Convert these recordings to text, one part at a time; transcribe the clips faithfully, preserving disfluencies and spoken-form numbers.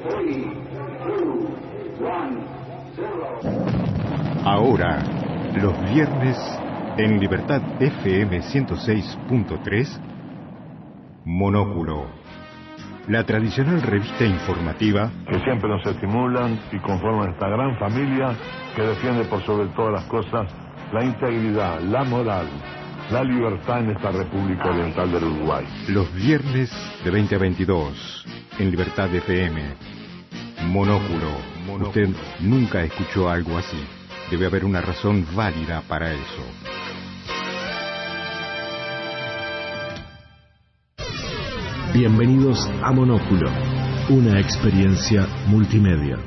Ahora, los viernes, en Libertad F M ciento seis punto tres, Monóculo, la tradicional revista informativa que siempre nos estimulan y conforman esta gran familia que defiende por sobre todas las cosas la integridad, la moral, la libertad en esta República Oriental del Uruguay. Los viernes de veinte a veintidós, en Libertad F M. Monóculo. Monóculo. Usted nunca escuchó algo así. Debe haber una razón válida para eso. Bienvenidos a Monóculo, una experiencia multimedia.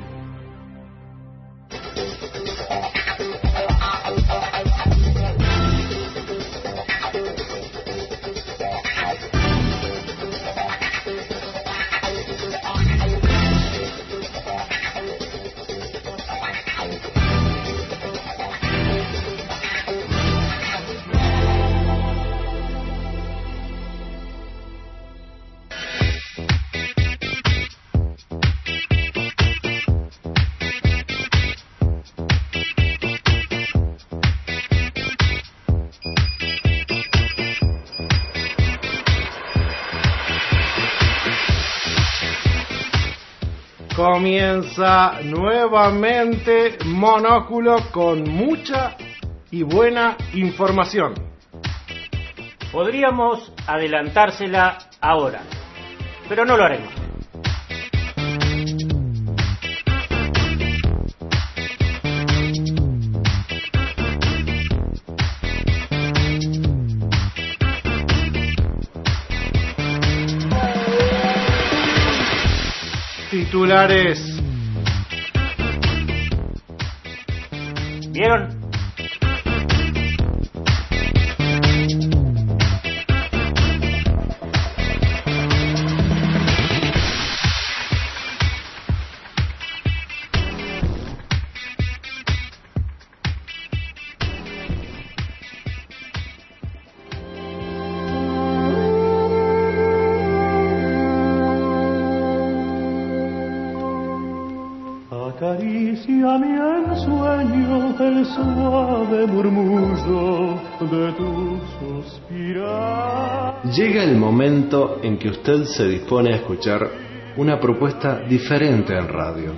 Comienza nuevamente Monóculo con mucha y buena información. Podríamos adelantársela ahora, pero no lo haremos. Titulares. ¿Vieron? Acaricia mi ensueño el suave murmullo de tu suspirar. Llega el momento en que usted se dispone a escuchar una propuesta diferente en radio,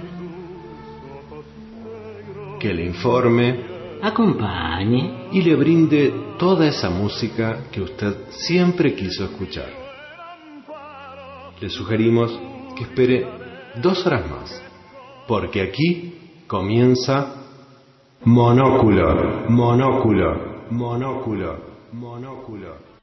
que le informe, acompañe y le brinde toda esa música que usted siempre quiso escuchar. Le sugerimos que espere dos horas más, porque aquí comienza Monóculo, Monóculo, Monóculo, Monóculo.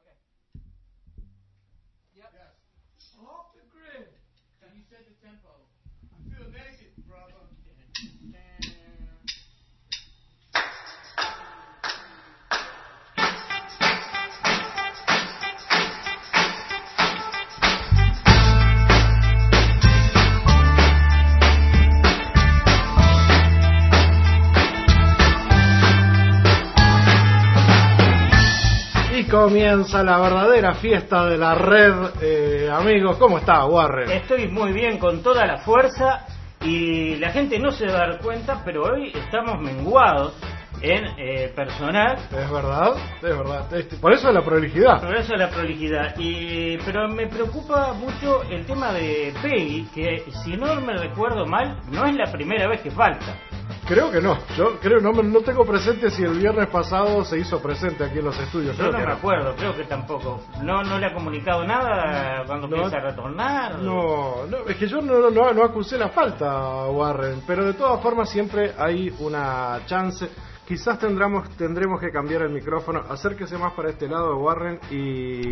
Comienza la verdadera fiesta de la red, eh, amigos. ¿Cómo está, Warren? Estoy muy bien, con toda la fuerza, y la gente no se va a dar cuenta, pero hoy estamos menguados en eh, personal. Es verdad, es verdad. Este, por eso la prolijidad. Por eso la prolijidad. Y, pero me preocupa mucho el tema de Peggy, que si no me recuerdo mal, no es la primera vez que falta. Creo que no, yo creo no no tengo presente si el viernes pasado se hizo presente aquí en los estudios. Yo no me acuerdo, creo que tampoco. No no le ha comunicado nada cuando no, piensa retornar. No, no, es que yo no, no, no acusé la falta, Warren, pero de todas formas siempre hay una chance. Quizás tendremos tendremos que cambiar el micrófono. Acérquese más para este lado, Warren, y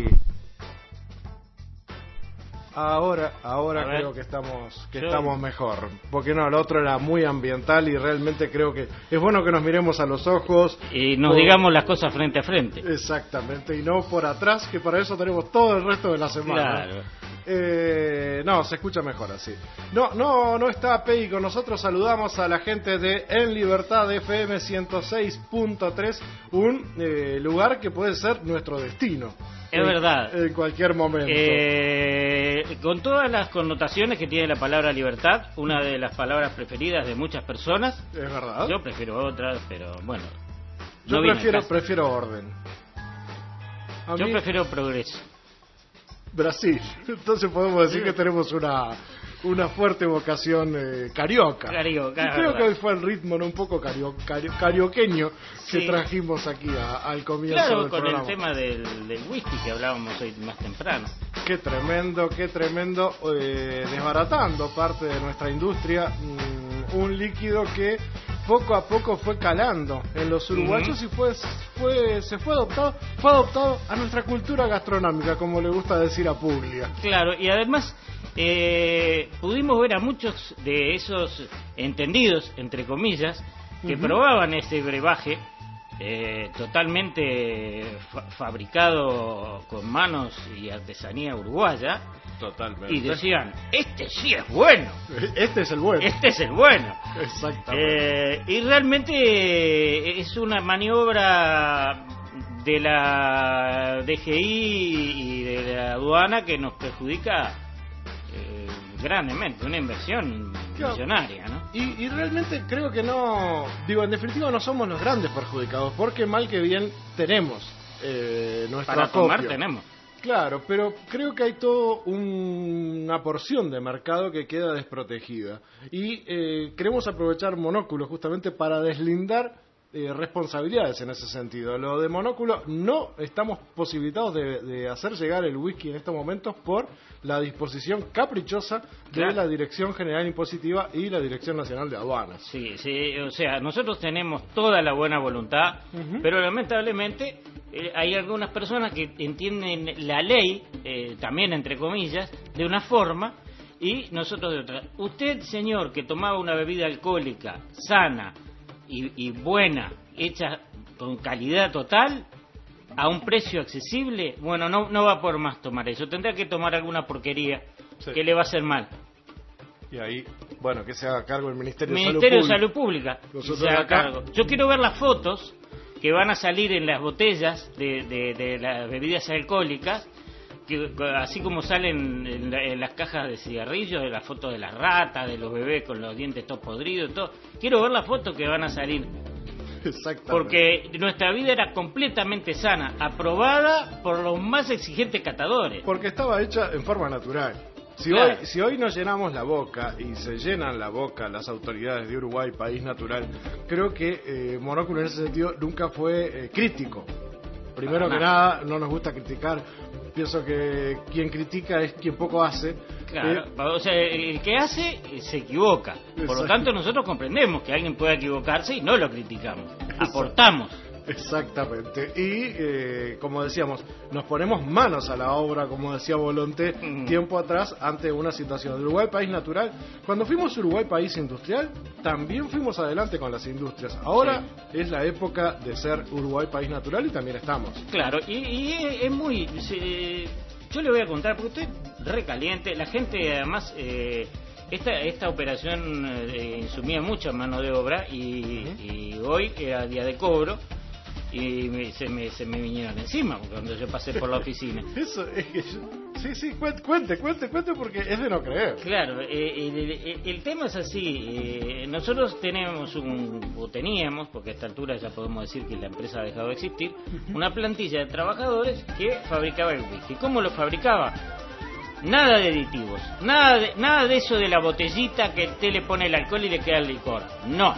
Ahora, ahora creo que estamos que Yo... estamos mejor, porque no, el otro era muy ambiental y realmente creo que es bueno que nos miremos a los ojos y nos por... digamos las cosas frente a frente. Exactamente, y no por atrás, que para eso tenemos todo el resto de la semana. Claro. Eh, no, se escucha mejor así. No, no, no está Peggy con nosotros. Saludamos a la gente de En Libertad F M ciento seis punto tres, un eh, lugar que puede ser nuestro destino. Es en, verdad. En cualquier momento. Eh, con todas las connotaciones que tiene la palabra libertad, una de las palabras preferidas de muchas personas. Es verdad. Yo prefiero otras, pero bueno. Yo no prefiero, prefiero orden. A Yo mí... prefiero progreso. Brasil. Entonces podemos decir que tenemos una una fuerte vocación eh, carioca. Carioca. Y creo que hoy fue el ritmo, ¿no? Un poco cario, cario, carioqueño que sí. trajimos aquí a, al comienzo claro, del con programa. el tema del, del whisky que hablábamos hoy más temprano. Qué tremendo, qué tremendo, eh, desbaratando parte de nuestra industria, mmm, un líquido que poco a poco fue calando en los uruguayos uh-huh. y fue, fue, se fue adoptado, fue adoptado a nuestra cultura gastronómica, como le gusta decir a Puglia. Claro, y además eh, pudimos ver a muchos de esos entendidos, entre comillas, que uh-huh. probaban ese brebaje eh, totalmente fa- fabricado con manos y artesanía uruguaya. Totalmente. Y decían, este sí es bueno. Este es el bueno. Este es el bueno. Exactamente. Eh, y realmente es una maniobra de la D G I y de la aduana que nos perjudica eh, grandemente. Una inversión claro. millonaria, ¿no? Y, y realmente creo que no... Digo, en definitiva no somos los grandes perjudicados, porque mal que bien tenemos eh, nuestro Para acopio. tomar tenemos. Claro, pero creo que hay toda un, una porción de mercado que queda desprotegida. Y eh, queremos aprovechar Monóculo justamente para deslindar eh, responsabilidades en ese sentido. Lo de Monóculo, no estamos posibilitados de, de hacer llegar el whisky en estos momentos por la disposición caprichosa de claro. la Dirección General Impositiva y la Dirección Nacional de Aduanas. Sí, sí, o sea, nosotros tenemos toda la buena voluntad, uh-huh. pero lamentablemente... Eh, hay algunas personas que entienden la ley, eh, también entre comillas, de una forma y nosotros de otra. Usted, señor, que tomaba una bebida alcohólica sana y, y buena, hecha con calidad total, a un precio accesible, bueno, no, no va por más tomar eso. Tendrá que tomar alguna porquería sí. que le va a hacer mal. Y ahí, bueno, que se haga cargo el Ministerio, Ministerio de Salud Pública. Salud Pública. Se haga cargo. Yo quiero ver las fotos que van a salir en las botellas de, de, de las bebidas alcohólicas, que, así como salen en, la, en las cajas de cigarrillos, de las fotos de las ratas, de los bebés con los dientes todos podridos, todo. Quiero ver las fotos que van a salir. Exactamente. Porque nuestra vida era completamente sana, aprobada por los más exigentes catadores. Porque estaba hecha en forma natural. Si, claro. hoy, si hoy nos llenamos la boca y se llenan la boca las autoridades de Uruguay, país natural, creo que eh, Monóculo en ese sentido nunca fue eh, crítico. Primero Para que nada. nada, no nos gusta criticar. Pienso que quien critica es quien poco hace. Claro, eh, o sea, el que hace se equivoca. Por Exacto. lo tanto, nosotros comprendemos que alguien pueda equivocarse y no lo criticamos. Exacto. Aportamos. Exactamente, y eh, como decíamos, nos ponemos manos a la obra, como decía Volonté, mm. tiempo atrás, ante una situación de Uruguay país natural. Cuando fuimos Uruguay país industrial, también fuimos adelante con las industrias. Ahora sí. es la época de ser Uruguay país natural y también estamos. Claro, y, y es muy... Se, yo le voy a contar, porque estoy recaliente, la gente además... Eh, Esta esta operación eh, insumía mucha mano de obra y, uh-huh. y hoy era día de cobro y me, se, me, se me vinieron encima cuando yo pasé por la oficina. Eso es que yo, sí, sí, cuente, cuente, cuente, cuente porque es de no creer. Claro, eh, el, el, el tema es así, eh, nosotros tenemos un, o teníamos, porque a esta altura ya podemos decir que la empresa ha dejado de existir, uh-huh. una plantilla de trabajadores que fabricaba el whisky. ¿Cómo lo fabricaba? Nada de aditivos, nada de, nada de eso de la botellita que usted le pone el alcohol y le queda el licor. No.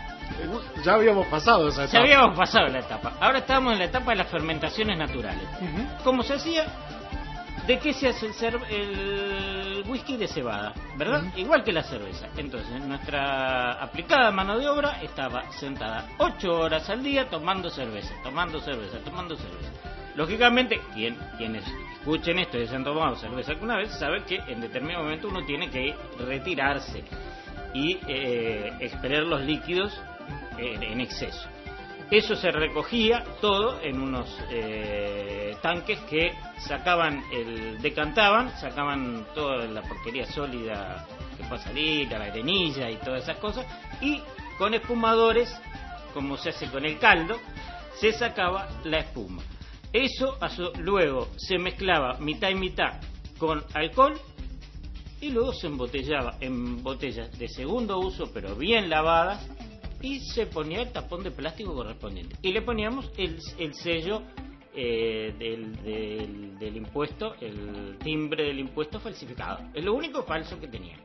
Ya habíamos pasado esa etapa. Ya habíamos pasado la etapa. Ahora estamos en la etapa de las fermentaciones naturales. Uh-huh. ¿Cómo se hacía? ¿De qué se hace el, cer- el whisky? De cebada, ¿verdad? Uh-huh. Igual que la cerveza. Entonces, nuestra aplicada mano de obra estaba sentada ocho horas al día tomando cerveza, tomando cerveza, tomando cerveza. Lógicamente, quien, quienes escuchen esto y se han tomado cerveza alguna vez, saben que en determinado momento uno tiene que retirarse y eh, expeler los líquidos eh, en exceso. Eso se recogía todo en unos eh, tanques que sacaban, el decantaban, sacaban toda la porquería sólida que puede salir, la arenilla y todas esas cosas, y con espumadores, como se hace con el caldo, se sacaba la espuma. Eso luego se mezclaba mitad y mitad con alcohol y luego se embotellaba en botellas de segundo uso, pero bien lavadas, y se ponía el tapón de plástico correspondiente y le poníamos el, el sello eh, del, del, del impuesto, el timbre del impuesto falsificado. Es lo único falso que tenía.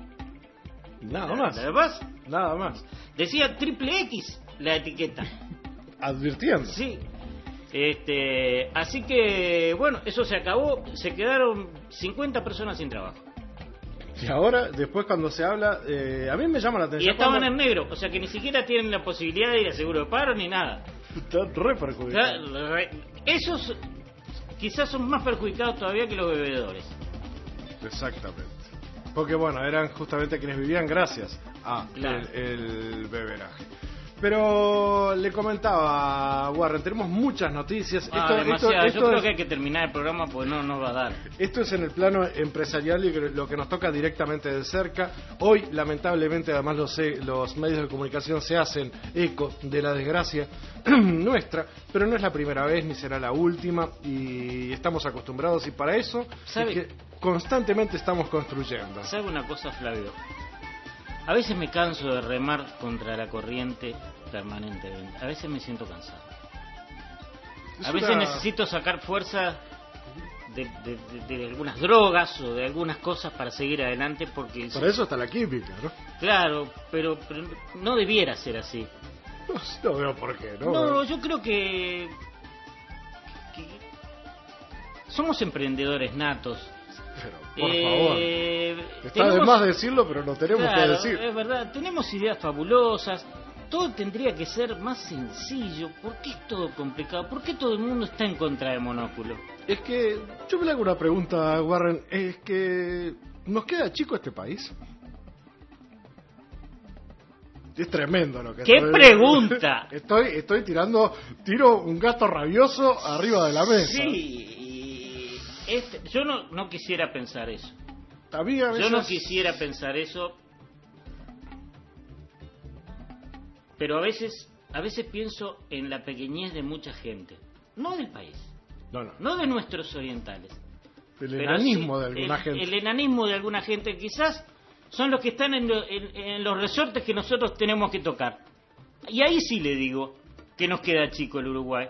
Nada más. Nada más. Nada más. Decía triple X la etiqueta. Advirtiendo. Sí. Este, así que bueno, eso se acabó, se quedaron cincuenta personas sin trabajo. Y ahora, después cuando se habla, eh, a mí me llama la atención. Y estaban cuando... en negro, o sea que ni siquiera tienen la posibilidad de ir a seguro de paro ni nada. Están re perjudicados. O sea, re... Esos quizás son más perjudicados todavía que los bebedores. Exactamente. Porque bueno, eran justamente quienes vivían gracias a claro. el, el beberaje. Pero le comentaba, Warren, tenemos muchas noticias. Ah, esto, demasiado. esto, esto Yo creo es, que hay que terminar el programa porque no nos va a dar. Esto es en el plano empresarial y lo que nos toca directamente de cerca. Hoy, lamentablemente, además los, los medios de comunicación se hacen eco de la desgracia nuestra, pero no es la primera vez ni será la última y estamos acostumbrados y para eso ¿Sabe? es que constantemente estamos construyendo. ¿Sabe una cosa, Flavio? A veces me canso de remar contra la corriente permanentemente. A veces me siento cansado. Es A veces una... necesito sacar fuerza de, de, de, de algunas drogas o de algunas cosas para seguir adelante porque... Para eso está la química, ¿no? Claro, pero, pero no debiera ser así. No, no veo por qué, ¿no? No, yo creo que, que somos emprendedores natos. Pero, por eh, favor. Está tenemos, de más decirlo, pero lo tenemos claro, que decir. Es verdad, tenemos ideas fabulosas. Todo tendría que ser más sencillo. ¿Por qué es todo complicado? ¿Por qué todo el mundo está en contra de Monóculo? Es que yo me le hago una pregunta, Warren. Es que ¿nos queda chico este país? Es tremendo lo que ¿Qué estoy... pregunta? Estoy, estoy tirando, tiro un gato rabioso arriba de la mesa. Sí, este, yo no, no quisiera pensar eso. A mí a veces... Yo no quisiera pensar eso, pero a veces, a veces pienso en la pequeñez de mucha gente, no del país, no, no. no de nuestros orientales. El enanismo sí, de alguna el, gente. El enanismo de alguna gente quizás son los que están en, lo, en, en los resortes que nosotros tenemos que tocar. Y ahí sí le digo que nos queda chico el Uruguay.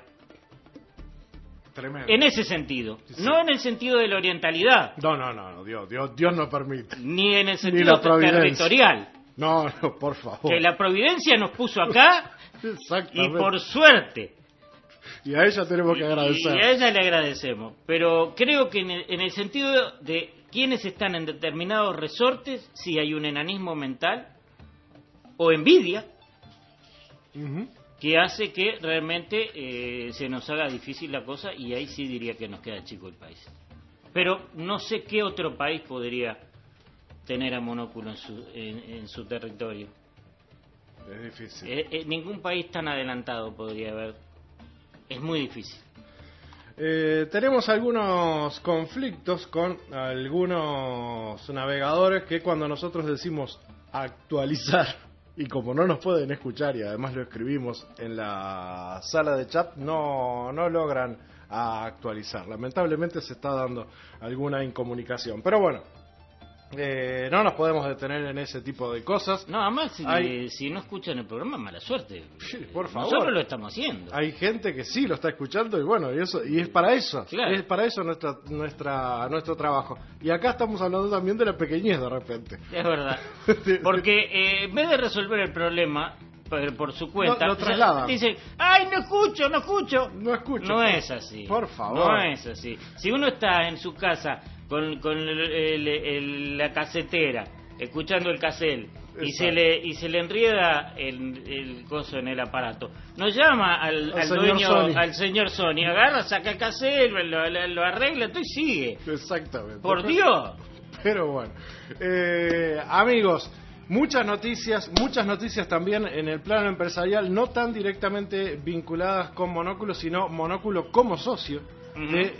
Tremendo. En ese sentido, sí. No en el sentido de la orientalidad. No, no, no, no Dios, Dios, Dios no permite. Ni en el Ni sentido la territorial. No, no, por favor. Que la providencia nos puso acá y por suerte. Y a ella tenemos que agradecer. Y a ella le agradecemos. Pero creo que en el, en el sentido de quienes están en determinados resortes, sí hay un enanismo mental o envidia uh-huh. que hace que realmente eh, se nos haga difícil la cosa y ahí sí diría que nos queda chico el país. Pero no sé qué otro país podría tener a Monóculo en su, en, en su territorio. Es difícil. Eh, eh, ningún país tan adelantado podría haber. Es muy difícil. Eh, tenemos algunos conflictos con algunos navegadores que cuando nosotros decimos actualizar, y como no nos pueden escuchar y además lo escribimos en la sala de chat, no, no logran actualizar. Lamentablemente se está dando alguna incomunicación. Pero bueno, Eh, no nos podemos detener en ese tipo de cosas. No, además, si, hay... si no escuchan el programa, mala suerte. Sí, por favor. Nosotros lo estamos haciendo. Hay gente que sí lo está escuchando y bueno, y eso y es para eso. Claro. Es para eso nuestra, nuestra, nuestro trabajo. Y acá estamos hablando también de la pequeñez de repente. Es verdad. Porque eh, en vez de resolver el problema por, por su cuenta, lo, lo trasladan. Dicen, ¡ay, no escucho, no escucho! No escucho. No por, es así. Por favor. No es así. Si uno está en su casa con, con el, el, el, la casetera, escuchando el casel, y se le y se le enrieda el, el coso en el aparato, nos llama al, al dueño, Sony. al señor Sony, agarra, saca el casel, lo, lo, lo arregla, todo y sigue. Exactamente. Por Dios. Pero bueno, eh, amigos, Muchas noticias, muchas noticias también en el plano empresarial, no tan directamente vinculadas con Monóculo, sino Monóculo como socio. Uh-huh. de,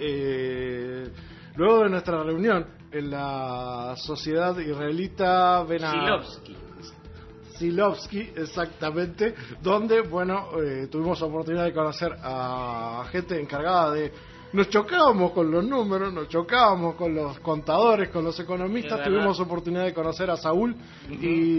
eh, luego de nuestra reunión en la Sociedad Israelita Bena... Silovsky. Silovsky, exactamente, donde, bueno, eh, tuvimos oportunidad de conocer a gente encargada de... Nos chocábamos con los números, nos chocábamos con los contadores, con los economistas, tuvimos oportunidad de conocer a Saúl uh-huh.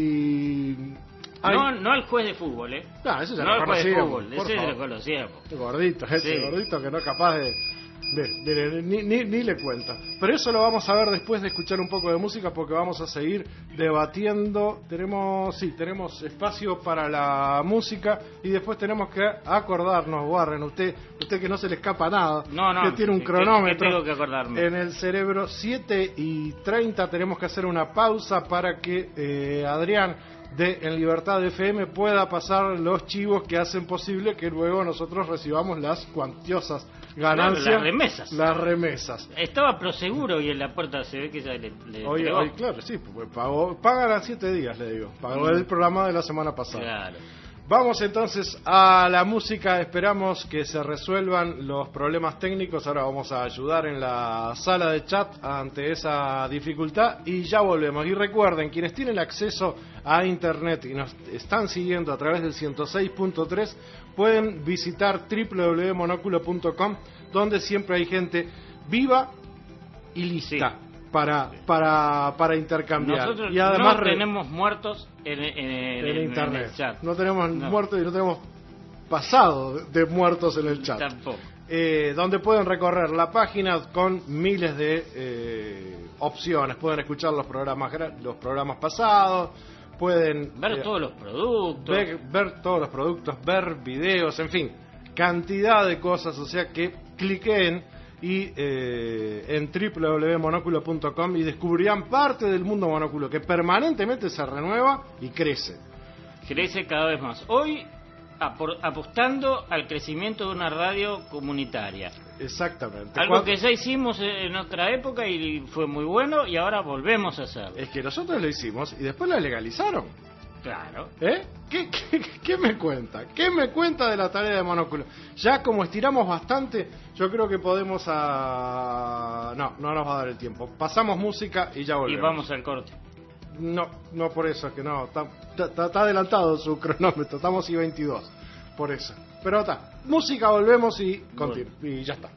y... Ay. No, no al juez de fútbol, ¿eh? No, ese ya no lo al juez de fútbol, conocíamos, ese favor. lo conocíamos. Este gordito, ese sí. gordito que no es capaz de... de, de, de ni, ni, ni le cuenta. Pero eso lo vamos a ver después de escuchar un poco de música, porque vamos a seguir debatiendo. Tenemos, sí, tenemos espacio para la música y después tenemos que acordarnos, Warren, usted usted que no se le escapa nada, no, no, que tiene un que, cronómetro que tengo que acordarme. En el cerebro. Siete y treinta tenemos que hacer una pausa para que eh, Adrián de En Libertad F M pueda pasar los chivos que hacen posible que luego nosotros recibamos las cuantiosas ganancias. Claro, las remesas. Las remesas. Estaba Proseguro y en la puerta se ve que ya le, le hoy, hoy, claro, sí, pues pagó, pagan a siete días, le digo. Pagó mm. el programa de la semana pasada. Claro. Vamos entonces a la música, esperamos que se resuelvan los problemas técnicos, ahora vamos a ayudar en la sala de chat ante esa dificultad y ya volvemos. Y recuerden, quienes tienen acceso a internet y nos están siguiendo a través del ciento seis punto tres, pueden visitar doble u doble u doble u punto monóculo punto com, donde siempre hay gente viva y lista. Sí. Para, para, para intercambiar. Nosotros y además no tenemos muertos en, en, en, en internet. En el chat. No tenemos no. muertos y no tenemos pasado de muertos en el chat. Tampoco. Eh, donde pueden recorrer la página con miles de eh, opciones. Pueden escuchar los programas los programas pasados, pueden ver eh, todos los productos, ver, ver todos los productos, ver videos, en fin, cantidad de cosas. O sea que cliquen y eh, en doble u doble u doble u punto monóculo punto com y descubrirán parte del mundo monóculo que permanentemente se renueva y crece. Crece cada vez más. Hoy apor, apostando al crecimiento de una radio comunitaria. Exactamente. Algo Cuando... que ya hicimos en otra época y fue muy bueno y ahora volvemos a hacerlo. Es que nosotros lo hicimos y después la legalizaron. Claro. ¿Eh? ¿Qué, qué, ¿Qué me cuenta? ¿Qué me cuenta de la tarea de Monóculo? Ya como estiramos bastante, yo creo que podemos a... No, no nos va a dar el tiempo. Pasamos música y ya volvemos. Y vamos al corte. No, no por eso, es que no. Está adelantado su cronómetro, estamos y veintidós. Por eso. Pero está. Música, volvemos y, continu- bueno. y ya está.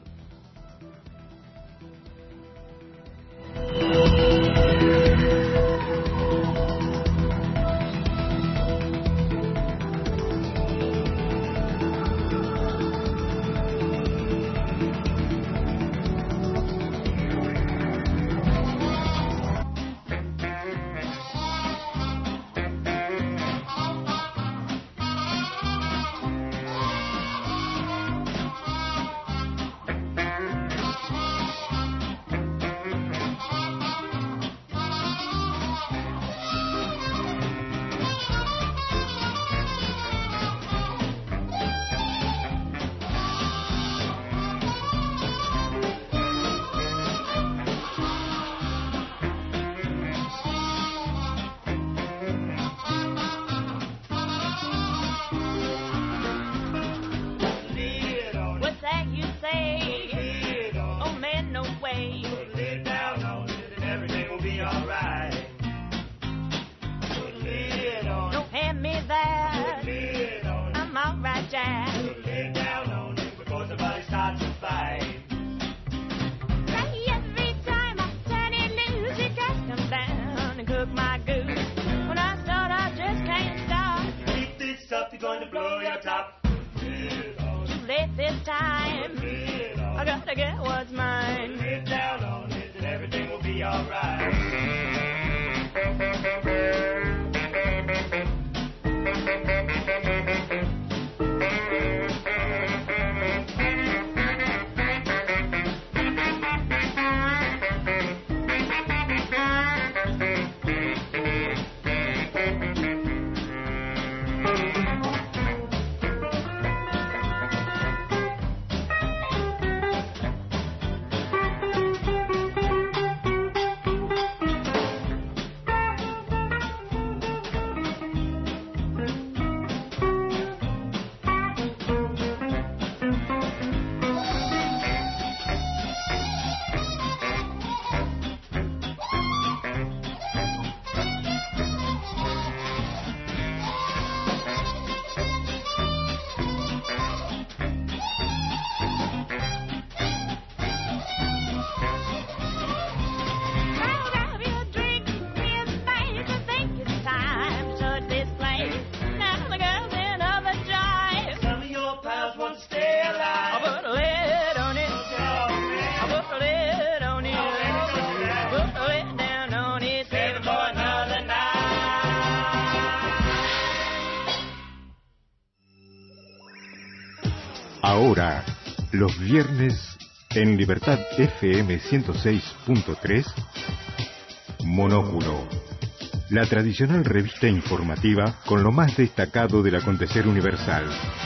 Ahora, los viernes, en Libertad F M ciento seis punto tres, Monóculo. La tradicional revista informativa con lo más destacado del acontecer universal.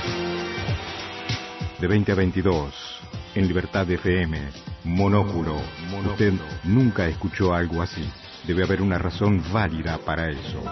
De veinte a veintidós, en Libertad F M, Monóculo. Usted nunca escuchó algo así. Debe haber una razón válida para eso.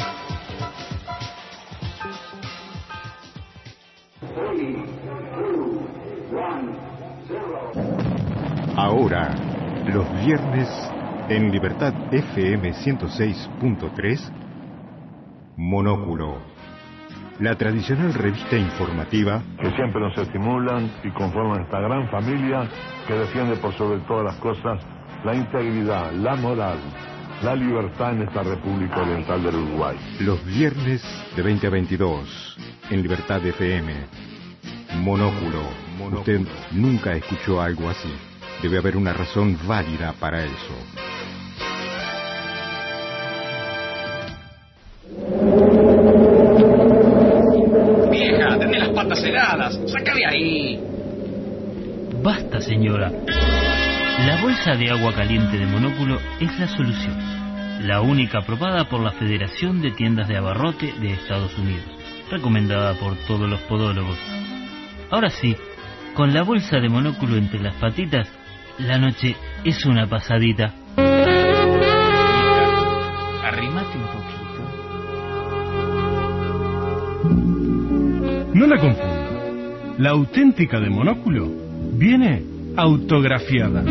Ahora, los viernes, en Libertad F M ciento seis punto tres, Monóculo. La tradicional revista informativa que siempre nos estimulan y conforman esta gran familia que defiende por sobre todas las cosas la integridad, la moral, la libertad en esta República Oriental del Uruguay. Los viernes de veinte a veintidós, en Libertad F M, Monóculo. Usted nunca escuchó algo así. Debe haber una razón válida para eso. Vieja, tenés las patas heladas. ¡Saca de ahí! Basta, señora. La bolsa de agua caliente de Monóculo es la solución. La única aprobada por la Federación de Tiendas de Abarrote de Estados Unidos. Recomendada por todos los podólogos. Ahora sí, con la bolsa de Monóculo entre las patitas, la noche es una pasadita. Arrímate un poquito. No la confunda. La auténtica de Monóculo viene autografiada.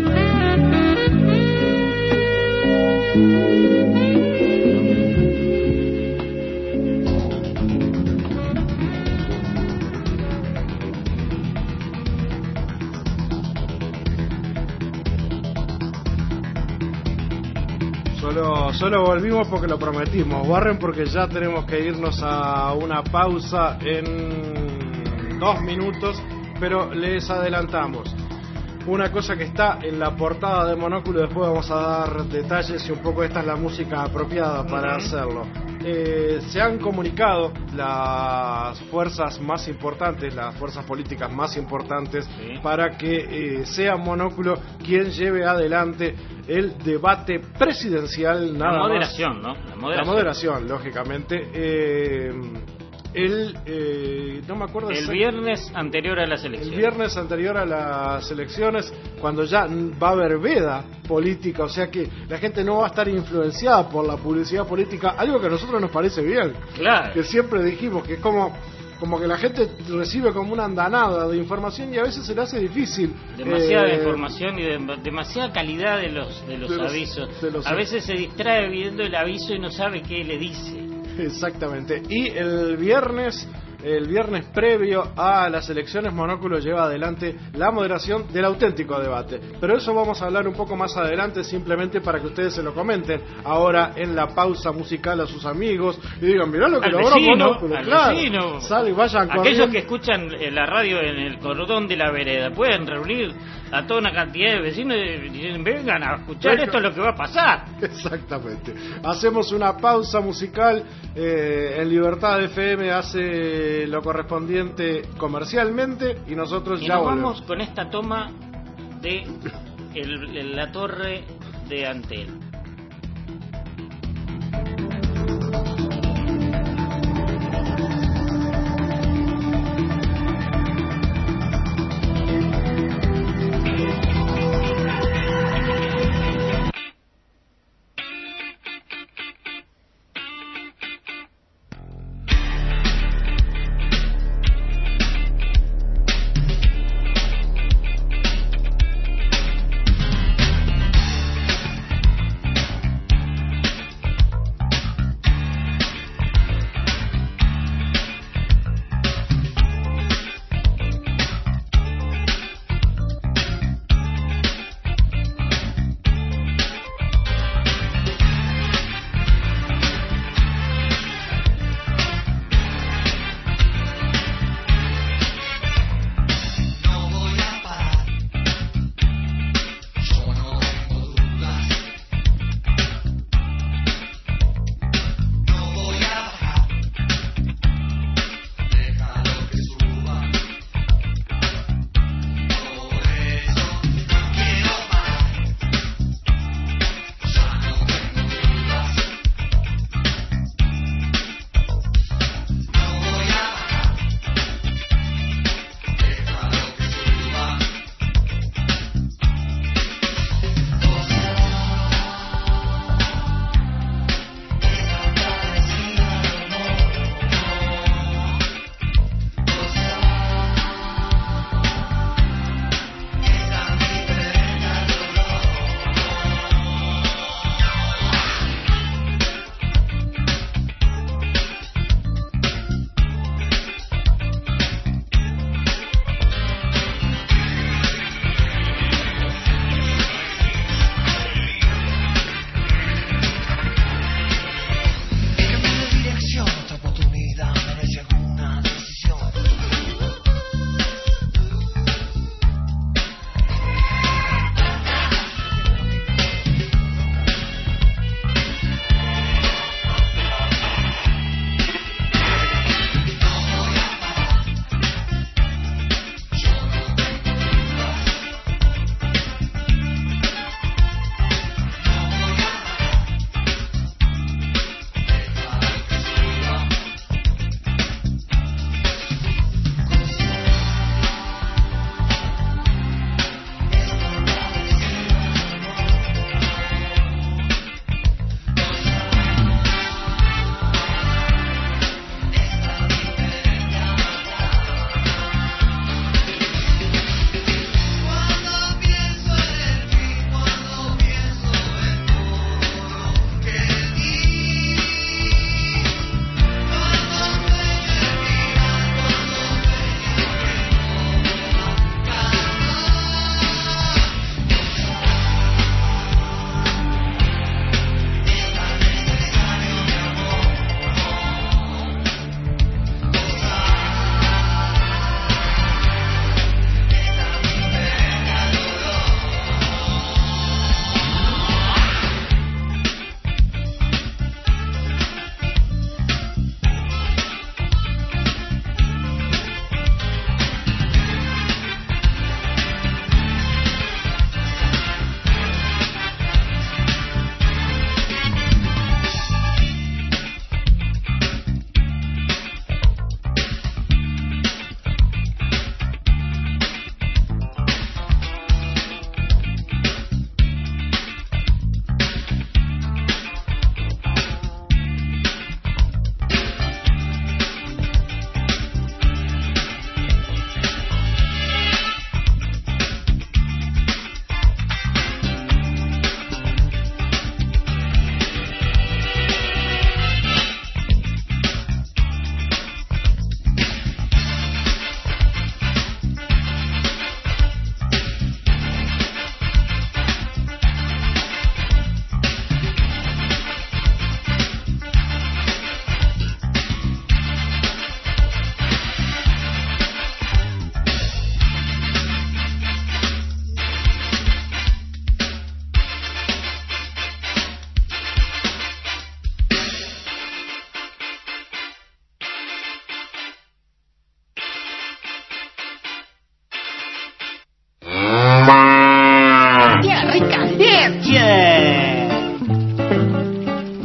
Solo, solo volvimos porque lo prometimos, Warren, porque ya tenemos que irnos a una pausa en dos minutos, pero les adelantamos una cosa que está en la portada de Monóculo. Después vamos a dar detalles y un poco esta es la música apropiada para hacerlo. Eh, se han comunicado las fuerzas más importantes, las fuerzas políticas más importantes, sí, para que eh, sea Monóculo quien lleve adelante el debate presidencial. Nada la moderación, más. ¿no? La La moderación, moderación lógicamente. Eh, el, eh, no me acuerdo el exact... viernes anterior a las elecciones. El viernes anterior a las elecciones, cuando ya va a haber veda política, o sea que la gente no va a estar influenciada por la publicidad política, algo que a nosotros nos parece bien. Claro. Que siempre dijimos que es como, como que la gente recibe como una andanada de información y a veces se le hace difícil. Demasiada eh, información y de, demasiada calidad de los, de los, de los avisos. de los... A veces se distrae viendo el aviso y no sabe qué le dice. Exactamente. Y el viernes, el viernes previo a las elecciones, Monóculo lleva adelante la moderación del auténtico debate. Pero eso vamos a hablar un poco más adelante, simplemente para que ustedes se lo comenten ahora en la pausa musical a sus amigos y digan, mirá lo que al logró vecino, Monóculo. Al claro. vecino. Sale y vayan Aquellos corriendo. que escuchan la radio en el cordón de la vereda pueden reunir a toda una cantidad de vecinos y dicen, vengan a escuchar, Venga. esto es lo que va a pasar. Exactamente. Hacemos una pausa musical. eh, en Libertad F M hace lo correspondiente comercialmente y nosotros y ya nos volvemos. vamos con esta toma de el, el, la torre de Antel.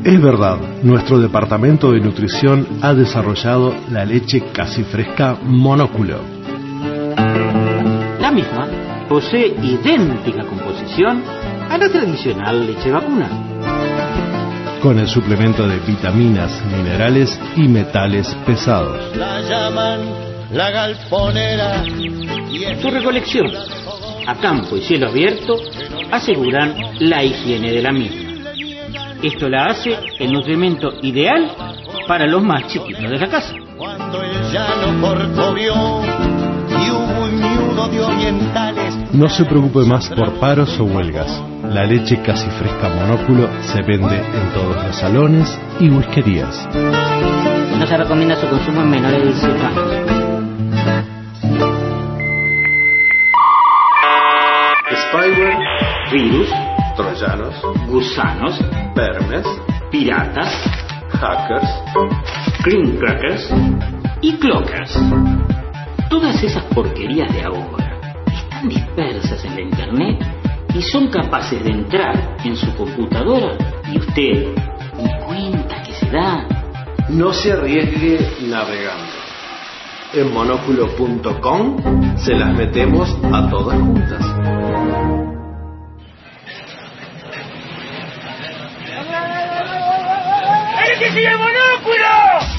Es verdad, nuestro departamento de nutrición ha desarrollado la leche casi fresca Monóculo. La misma posee idéntica composición a la tradicional leche vacuna, con el suplemento de vitaminas, minerales y metales pesados. La llaman la galponera. Su recolección a campo y cielo abierto aseguran la higiene de la misma. Esto la hace el nutrimento ideal para los más chiquitos de la casa. Cuando el llano corcovió y hubo un miudo de orientales. No se preocupe más por paros o huelgas. La leche casi fresca Monóculo se vende en todos los salones y whiskerías. No se recomienda su consumo en menores de dieciocho años. Spyware, Virus, troyanos, gusanos, vermes, piratas, hackers, cream crackers y clockers. Todas esas porquerías de ahora están dispersas en la internet y son capaces de entrar en su computadora y usted ni cuenta que se da. No se arriesgue navegando. En monóculo punto com se las metemos a todas juntas. ¡Ese es el monóculo!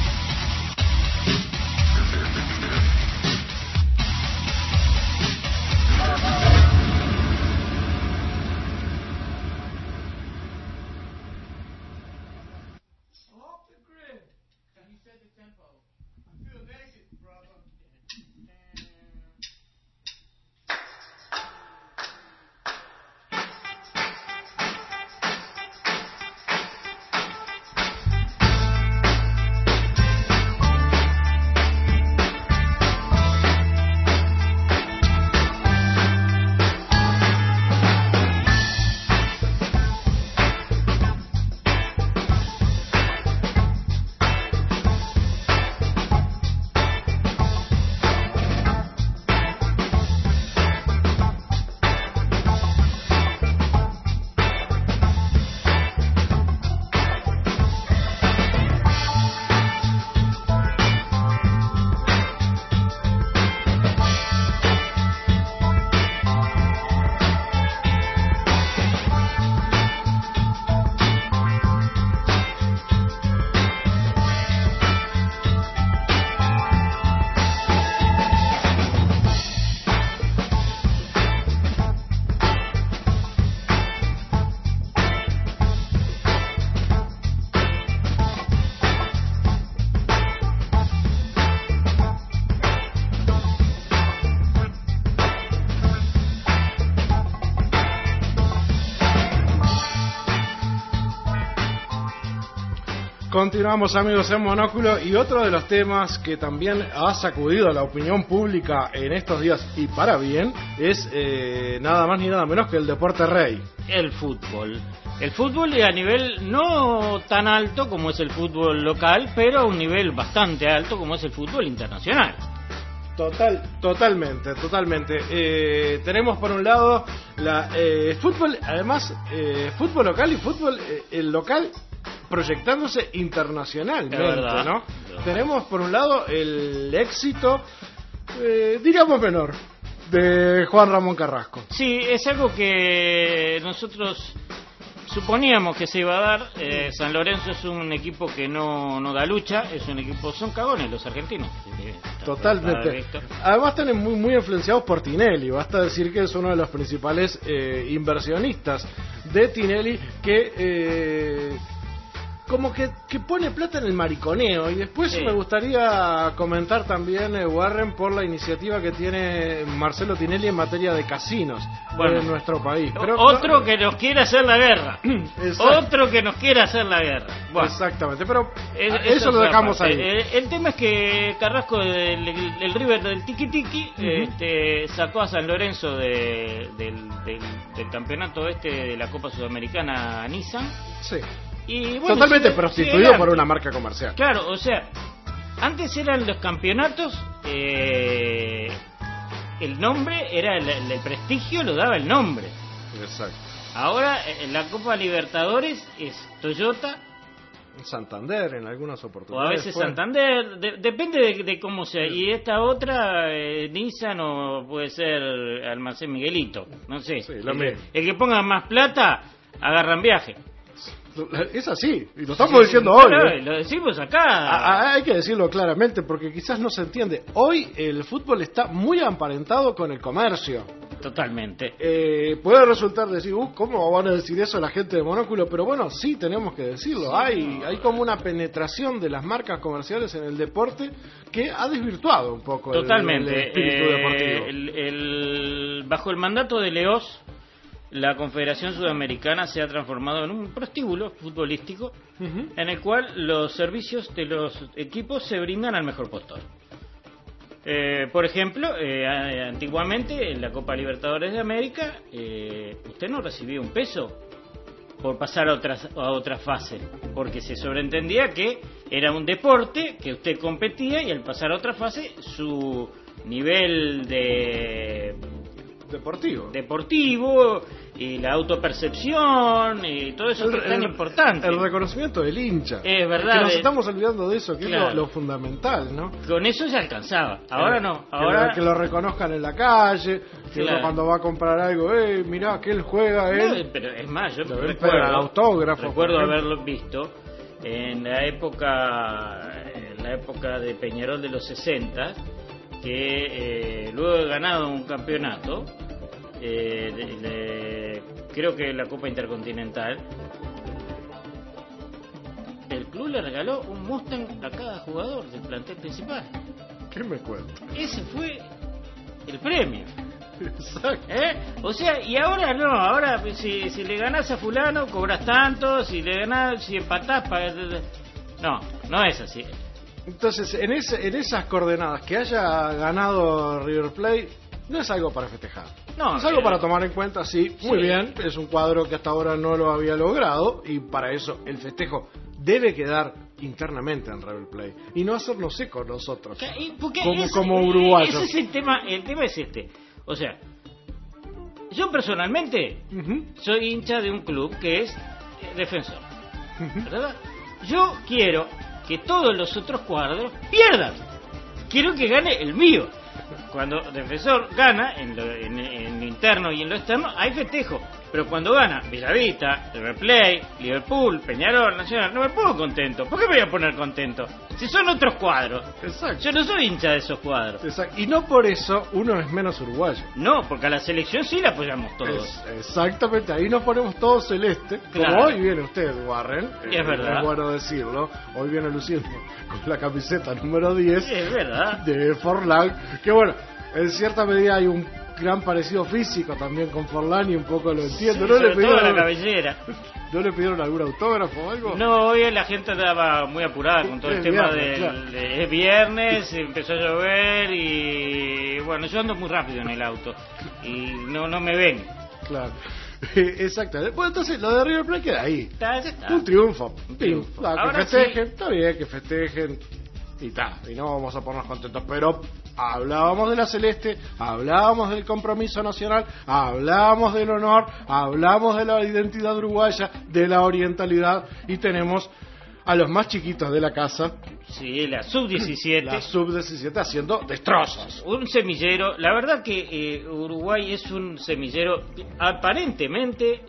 Continuamos, amigos, en Monóculo, y otro de los temas que también ha sacudido a la opinión pública en estos días, y para bien, es eh, nada más ni nada menos que el deporte rey. El fútbol. El fútbol a nivel no tan alto como es el fútbol local, pero a un nivel bastante alto como es el fútbol internacional. Total, totalmente, totalmente. Eh, tenemos por un lado la eh, fútbol, además eh, fútbol local y fútbol eh, el local proyectándose internacionalmente, verdad, ¿no? Tenemos por un lado el éxito, eh, diríamos menor, de Juan Ramón Carrasco. Sí, es algo que nosotros suponíamos que se iba a dar. eh, San Lorenzo es un equipo que no, no da lucha, es un equipo, son cagones los argentinos. Totalmente. Además están muy, muy influenciados por Tinelli. Basta decir que es uno de los principales eh, inversionistas de Tinelli, que eh, como que, que pone plata en el mariconeo. Y después sí. Me gustaría comentar también, eh, Warren, por la iniciativa que tiene Marcelo Tinelli en materia de casinos, bueno, en nuestro país. Pero, otro que nos quiere hacer la guerra. Otro que nos quiere hacer la guerra. Bueno, exactamente, pero es, eso, eso lo dejamos ahí. El, el tema es que Carrasco, del el, el River del Tiki Tiki, uh-huh. este, sacó a San Lorenzo de, del, del, del campeonato este de la Copa Sudamericana Nissan. Sí. Y, bueno, totalmente sí, prostituido sí, por una marca comercial. Claro, o sea, antes eran los campeonatos, eh, el nombre era el, el, el prestigio lo daba el nombre. Exacto. Ahora en la Copa Libertadores es Toyota, Santander en algunas O oportunidades. a veces fue. Santander, de- depende de, de cómo sea. Y esta otra, eh, Nissan o puede ser Almacén Miguelito, no sé. lo el, mismo. el que ponga más plata, agarran viaje. Es así, y lo estamos diciendo hoy. Claro, ¿eh? Lo decimos acá. A- a- hay que decirlo claramente porque quizás no se entiende. Hoy el fútbol está muy emparentado con el comercio. Totalmente. Eh, puede resultar decir, uh, ¿cómo van a decir eso la gente de Monóculo? Pero bueno, sí, tenemos que decirlo. Hay, hay como una penetración de las marcas comerciales en el deporte que ha desvirtuado un poco el- Totalmente. el, espíritu Eh, deportivo. el- el- bajo el mandato de Leos, la Confederación Sudamericana se ha transformado en un prostíbulo futbolístico Ujú. en el cual los servicios de los equipos se brindan al mejor postor. Eh, por ejemplo, eh, a- antiguamente en la Copa Libertadores de América, eh, usted no recibía un peso por pasar a otra, a otra fase, porque se sobreentendía que era un deporte que usted competía y al pasar a otra fase su nivel de deportivo deportivo y la autopercepción y todo eso que es tan importante. El reconocimiento del hincha. Es verdad, Que nos eh, estamos olvidando de eso, que claro. es lo, lo fundamental, ¿no? Con eso se alcanzaba. Ahora no. Que Ahora lo, que lo reconozcan en la calle, que Claro. uno cuando va a comprar algo, eh, mirá, que él juega, él. No, pero es más, yo Lo ven recuerdo, para autógrafos, recuerdo por ejemplo. haberlo visto en la época en la época de Peñarol de los sesenta, que eh, luego de ganado un campeonato, eh, de- de- creo que la Copa Intercontinental, el club le regaló un Mustang a cada jugador del plantel principal. ¿Qué me cuento? Ese fue el premio. Exacto. ¿Eh? O sea, y ahora no, ahora si, si le ganás a fulano cobras tanto, si le ganás, si empatás pagas... No, no es así. Entonces, en, ese, en esas coordenadas, que haya ganado River Plate no es algo para festejar. No, es algo eh, para tomar en cuenta, sí, muy sí. bien. Es un cuadro que hasta ahora no lo había logrado y para eso el festejo debe quedar internamente en River Plate y no hacernos eco nosotros, Y porque como, es- como uruguayos. Ese es el tema, el tema es este. O sea, yo personalmente soy hincha de un club que es eh, Defensor, ¿verdad? Yo quiero que todos los otros cuadros pierdan. Quiero que gane el mío. Cuando Defensor gana, en lo, en, en lo interno y en lo externo, hay festejo. Pero cuando gana Bellavista, River Plate, Liverpool, Peñarol, Nacional, no me pongo contento. ¿Por qué me voy a poner contento? Si son otros cuadros. Exacto. Yo no soy hincha de esos cuadros. Exacto. Y no por eso uno es menos uruguayo. No, porque a la selección sí la apoyamos todos. Es- exactamente, ahí nos ponemos todos celeste, Claro. como hoy viene usted, Warren. Es verdad. Es bueno decirlo. Hoy viene luciendo con la camiseta número diez Sí, es verdad. de Forlán. Que bueno, en cierta medida hay un gran parecido físico también con Forlán y un poco lo entiendo. Sí, ¿No, sobre le pidieron, todo la cabellera. ¿No le pidieron algún autógrafo o algo? No, hoy la gente estaba muy apurada con todo el Es tema viernes, del... claro. de- es viernes, empezó a llover y... Bueno, yo ando muy rápido en el auto y no no me ven. Claro. Exacto. Bueno, entonces lo de River Plate queda ahí. Está, ya está. Un triunfo. Un triunfo. Ah, que Ahora festejen, sí. está bien que festejen y ta, y no vamos a ponernos contentos, pero hablábamos de la celeste, hablábamos del compromiso nacional, hablábamos del honor, hablamos de la identidad uruguaya, de la orientalidad y tenemos a los más chiquitos de la casa, Sí, la sub diecisiete. la sub diecisiete haciendo destrozos. Un semillero. La verdad que eh, Uruguay es un semillero aparentemente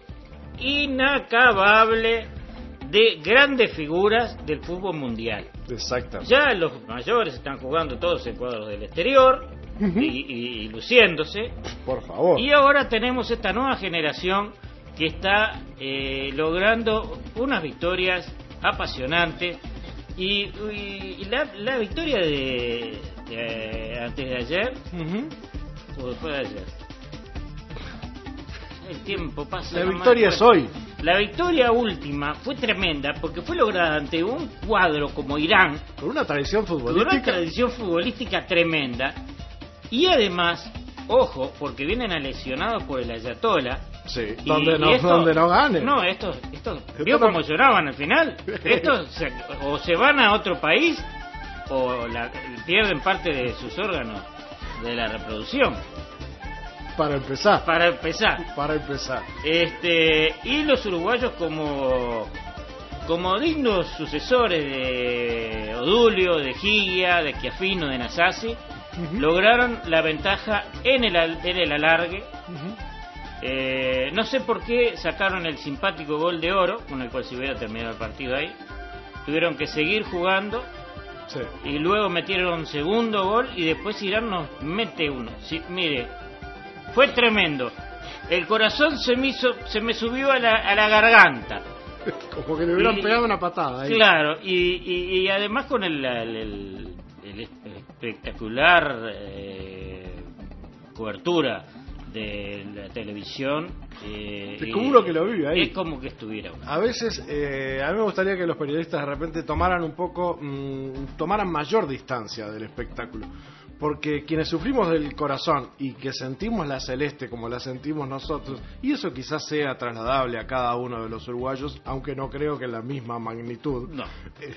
inacabable de grandes figuras del fútbol mundial. Exacto. Ya los mayores están jugando todos en cuadros del exterior y, y- y luciéndose. Por favor. Y ahora tenemos esta nueva generación que está eh, logrando unas victorias apasionantes. Y, y- y la, la victoria de, de antes de ayer, o después de ayer, el tiempo pasa. La no me victoria es acuerdo. hoy. La victoria última fue tremenda porque fue lograda ante un cuadro como Irán, Con una tradición con una futbolística. tradición futbolística tremenda, y además, ojo, porque vienen lesionados por el Ayatollah. Sí, Y- donde, y no, esto- donde no ganen. No, estos, estos, Esto ¿vio no- cómo lloraban al final? Estos se- o se van a otro país o la- pierden parte de sus órganos de la reproducción. Para empezar. Para empezar. Para empezar. Este, y los uruguayos como como dignos sucesores de Odulio, de Gigia, de Schiaffino, de Nasazzi, uh-huh. lograron la ventaja en el, en el alargue. Uh-huh. eh, no sé por qué sacaron el simpático gol de oro, con el cual se hubiera terminado el partido ahí. Tuvieron que seguir jugando. Sí. Y luego metieron un segundo gol y después Irán nos mete uno. Sí, mire, fue tremendo. El corazón se me hizo, se me subió a la, a la garganta. Como que le hubieran y, pegado una patada ahí. Claro, y, y, y además con el, el, el, el espectacular eh, cobertura de la televisión. Eh, es como uno que lo vive ahí. Es como que estuviera uno. A veces, eh, a mí me gustaría que los periodistas de repente tomaran un poco, mmm, tomaran mayor distancia del espectáculo. Porque quienes sufrimos del corazón y que sentimos la celeste como la sentimos nosotros, y eso quizás sea trasladable a cada uno de los uruguayos, aunque no creo que en la misma magnitud. No.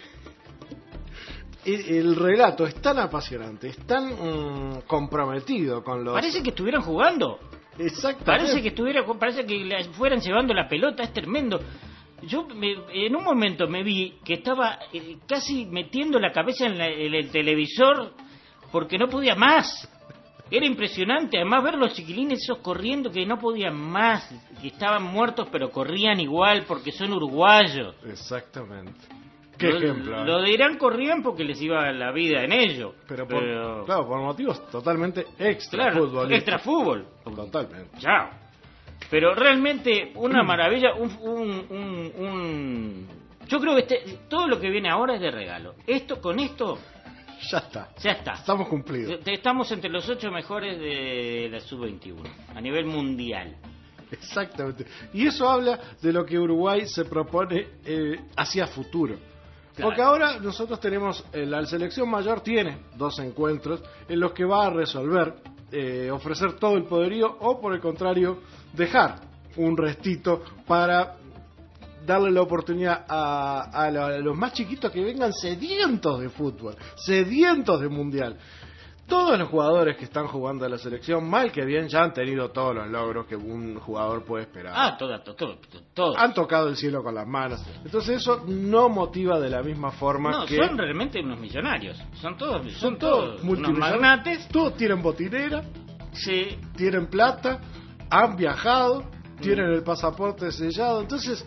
El, el relato es tan apasionante, es tan mmm, comprometido con los... Parece que estuvieran jugando. Exactamente. Parece que estuviera, parece que le fueran llevando la pelota, es tremendo. Yo me, en un momento me vi que estaba eh, casi metiendo la cabeza en, la, en el televisor porque no podía más. Era impresionante, además ver los chiquilines esos corriendo que no podían más, que estaban muertos pero corrían igual porque son uruguayos. Exactamente. ¿Qué lo, ejemplo? Lo de Irán corrían porque les iba la vida en ello. Pero, por, pero... claro, por motivos totalmente extra claro, fútbol. Extra fútbol. Totalmente. Chao. Pero realmente una maravilla, un, un, un, un... yo creo que este, todo lo que viene ahora es de regalo. Esto, con esto... Ya está. Ya está. Estamos cumplidos. Estamos entre los ocho mejores de la sub veintiuno, a nivel mundial. Exactamente. Y eso habla de lo que Uruguay se propone eh, hacia futuro. Claro. Porque ahora nosotros tenemos, eh, la selección mayor tiene dos encuentros en los que va a resolver, eh, ofrecer todo el poderío o por el contrario, dejar un restito para darle la oportunidad a, a, la, a los más chiquitos que vengan sedientos de fútbol, sedientos de mundial. Todos los jugadores que están jugando a la selección, mal que bien, ya han tenido todos los logros que un jugador puede esperar. Ah, todo, todo, todo, todo. Han tocado el cielo con las manos. Entonces eso no motiva de la misma forma no, que... No, son realmente unos millonarios. Son todos, son, son todos, todos unos magnates. Todos tienen botinera, sí. Tienen plata, han viajado, mm. tienen el pasaporte sellado. Entonces,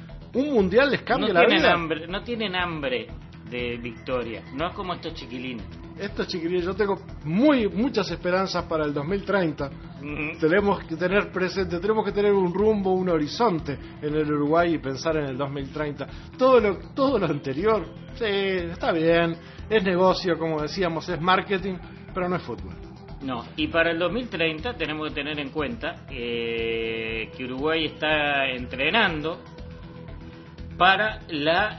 un mundial les cambia no la tienen vida. Hambre, no tienen hambre de victoria. No es como estos chiquilines. Estos chiquillos, yo tengo muy muchas esperanzas para el dos mil treinta. Mm-hmm. Tenemos que tener presente, tenemos que tener un rumbo, un horizonte en el Uruguay y pensar en el dos mil treinta. Todo lo, todo lo anterior, sí, está bien, es negocio, como decíamos, es marketing, pero no es fútbol. No, y para el dos mil treinta tenemos que tener en cuenta eh, que Uruguay está entrenando para la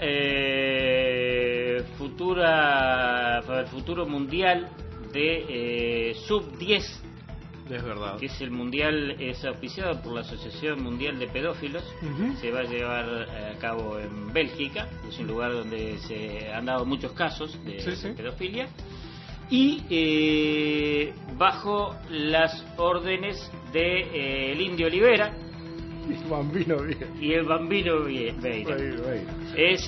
eh, futura para el futuro mundial de eh, sub diez. Es verdad. Que es el mundial, es auspiciado por la Asociación Mundial de Pedófilos. Uh-huh. Se va a llevar a cabo en Bélgica, es un lugar donde se han dado muchos casos de, sí, sí. de pedofilia. Y eh, bajo las órdenes de eh, el Indio Olivera y el Bambino Veira. Y el Bambino Veira. Es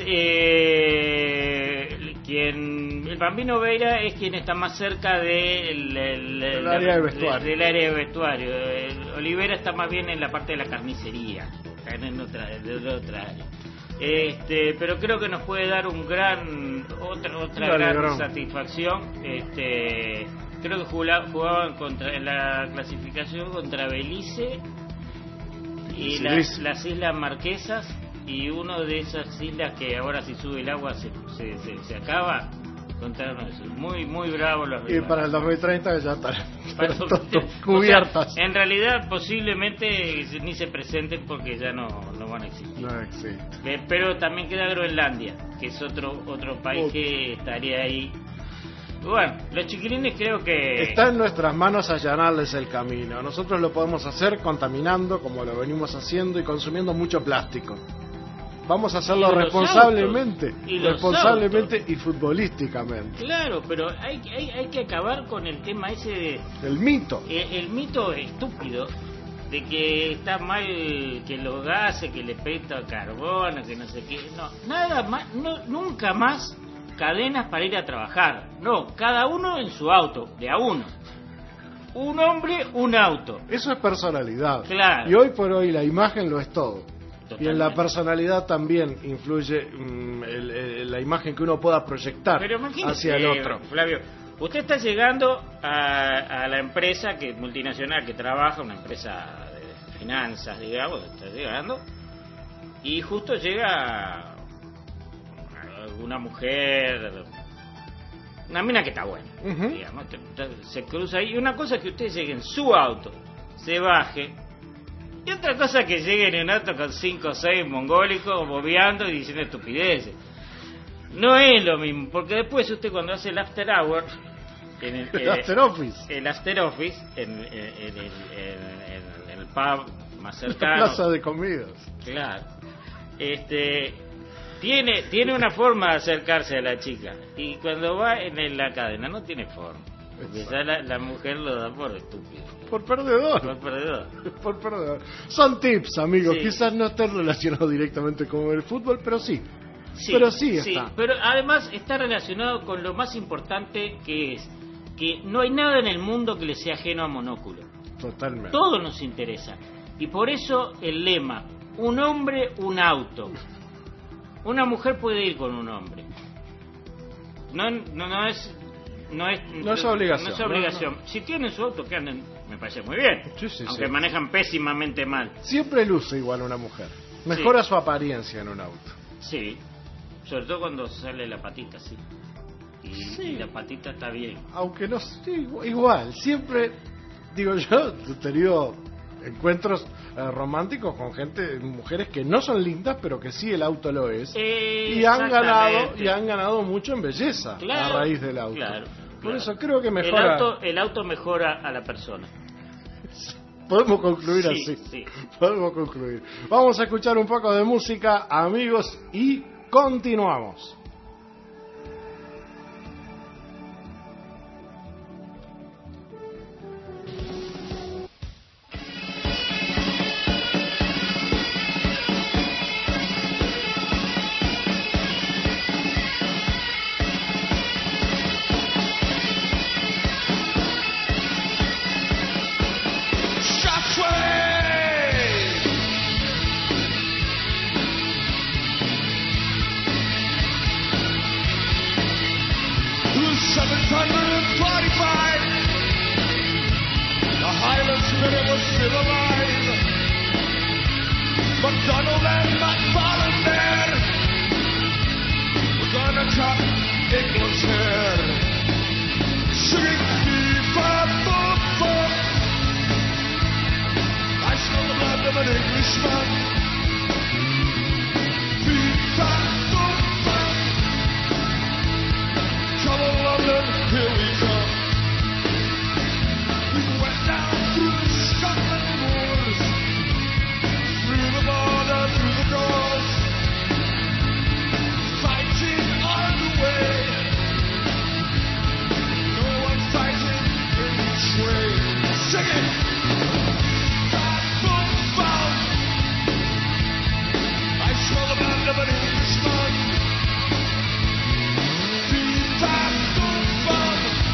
eh, quien el Bambino Veira es quien está más cerca de el, el, el área de vestuario. De, del área de vestuario. El Olivera está más bien en la parte de la carnicería, en otra, de otra área. Este, pero creo que nos puede dar un gran otra otra Dale, gran, gran satisfacción. Este, creo que jugaban, jugaban contra en la clasificación contra Belice y sí, las, las Islas Marquesas, y uno de esas islas que ahora si sube el agua se se, se, se acaba. Contaron eso. Muy muy bravo los rivales. Y para el dos mil treinta ya están cubiertas. O sea, en realidad posiblemente ni se presenten porque ya no, no van a existir. No existe. Eh, pero también queda Groenlandia, que es otro otro país Otro. que estaría ahí. Bueno, los chiquilines creo que... Está en nuestras manos allanarles el camino. Nosotros lo podemos hacer contaminando, como lo venimos haciendo, y consumiendo mucho plástico. Vamos a hacerlo y responsablemente, y responsablemente autos. y futbolísticamente. Claro, pero hay, hay, hay que acabar con el tema ese de... El mito. El, el mito estúpido de que está mal, que los gases, que le pesta carbono, que no sé qué. No, nada más, no, nunca más cadenas para ir a trabajar. No, cada uno en su auto, de a uno. Un hombre, un auto. Eso es personalidad. Claro. Y hoy por hoy la imagen lo es todo. Totalmente. Y en la personalidad también influye mmm, el, el, la imagen que uno pueda proyectar hacia el otro. Flavio, usted está llegando a, a la empresa que multinacional que trabaja, una empresa de finanzas, digamos, está llegando, y justo llega una mujer, una mina que está buena, uh-huh. digamos, se cruza ahí. Y una cosa es que usted llegue en su auto, se baje, y otra cosa que llegue en un auto con cinco o seis mongólicos bobeando y diciendo estupideces. No es lo mismo, porque después usted cuando hace el after hour, en el, el eh, after office, el after office, en, en, en, en, en, en el pub más cercano, la plaza de comidas, claro, este, tiene tiene una forma de acercarse a la chica, y cuando va en la cadena no tiene forma, porque ya la, la mujer lo da por estúpido. Por perdedor. Por perdedor. Por perdedor. Son tips, amigos. Sí. Quizás no estén relacionados directamente con el fútbol, pero sí. Sí, pero sí sí está. Pero además está relacionado con lo más importante, que es que no hay nada en el mundo que le sea ajeno a Monóculo. Totalmente. Todo nos interesa. Y por eso el lema, un hombre, un auto. Una mujer puede ir con un hombre. No, no, no es... No es, no es obligación. No es obligación. No, no. Si tienen su auto, que anden, me parece muy bien. Sí, sí, aunque sí. manejan pésimamente mal. Siempre luce igual una mujer. Mejora sí. su apariencia en un auto. Sí. Sobre todo cuando sale la patita, sí. Y, sí. y la patita está bien. Aunque no, sí, igual. Siempre, digo yo, he tenido encuentros eh, románticos con gente, mujeres que no son lindas, pero que sí el auto lo es. Eh, y han ganado y han ganado mucho en belleza, claro, a raíz del auto. Claro. Por claro. eso creo que mejora. El auto, el auto mejora a la persona. Podemos concluir sí, así. Sí. Podemos concluir. Vamos a escuchar un poco de música, amigos, y continuamos. McDonald and McFarlane there. We're gonna chop England's hair. Singing FIFA football. I smell the blood of an Englishman. FIFA football. Trouble London, here we come. We went down through the Scotland moors. Through the border, through the doors, fighting all the way. No one fighting in each way. Sing it! Bad boom, boom. I smell the blood of an Englishman. Bad boom, boom.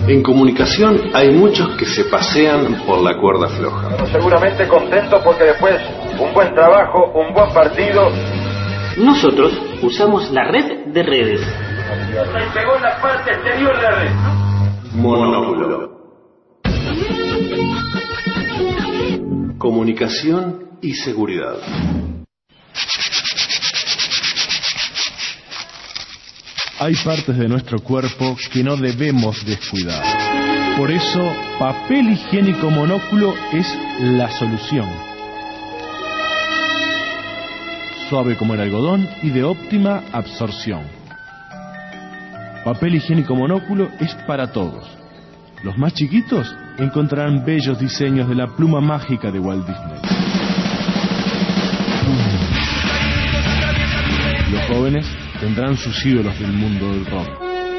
En comunicación hay muchos que se pasean por la cuerda floja. Pero seguramente contento porque después un buen trabajo, un buen partido. Nosotros usamos la red de redes. Se pegó en la parte exterior de la red. Monóculo. Comunicación y seguridad. Hay partes de nuestro cuerpo que no debemos descuidar. Por eso, papel higiénico monóculo es la solución. Suave como el algodón y de óptima absorción. Papel higiénico monóculo es para todos. Los más chiquitos encontrarán bellos diseños de la pluma mágica de Walt Disney. Los jóvenes tendrán sus ídolos del mundo del rock.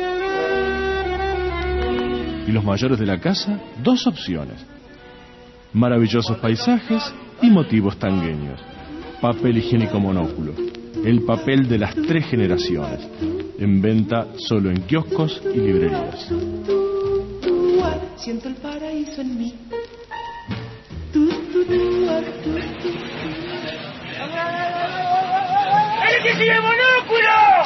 Y los mayores de la casa, dos opciones: maravillosos paisajes y motivos tangueños. Papel higiénico monóculo, el papel de las tres generaciones, en venta solo en kioscos y librerías. Siento el paraíso en mí. Tú, tú, tú, ah, tú, tú. ¡El que sigue monóculo!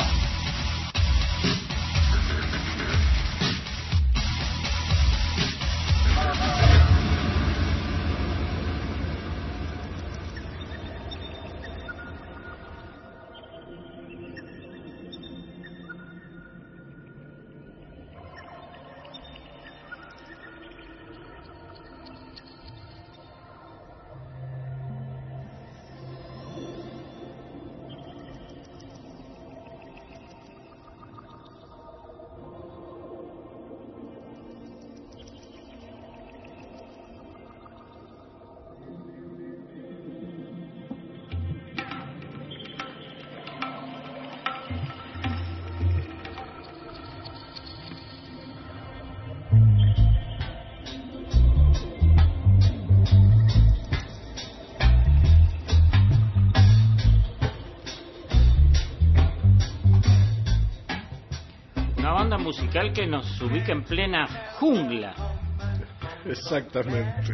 Musical que nos ubica en plena jungla. Exactamente.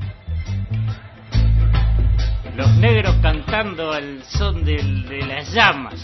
Los negros cantando al son del, de las llamas.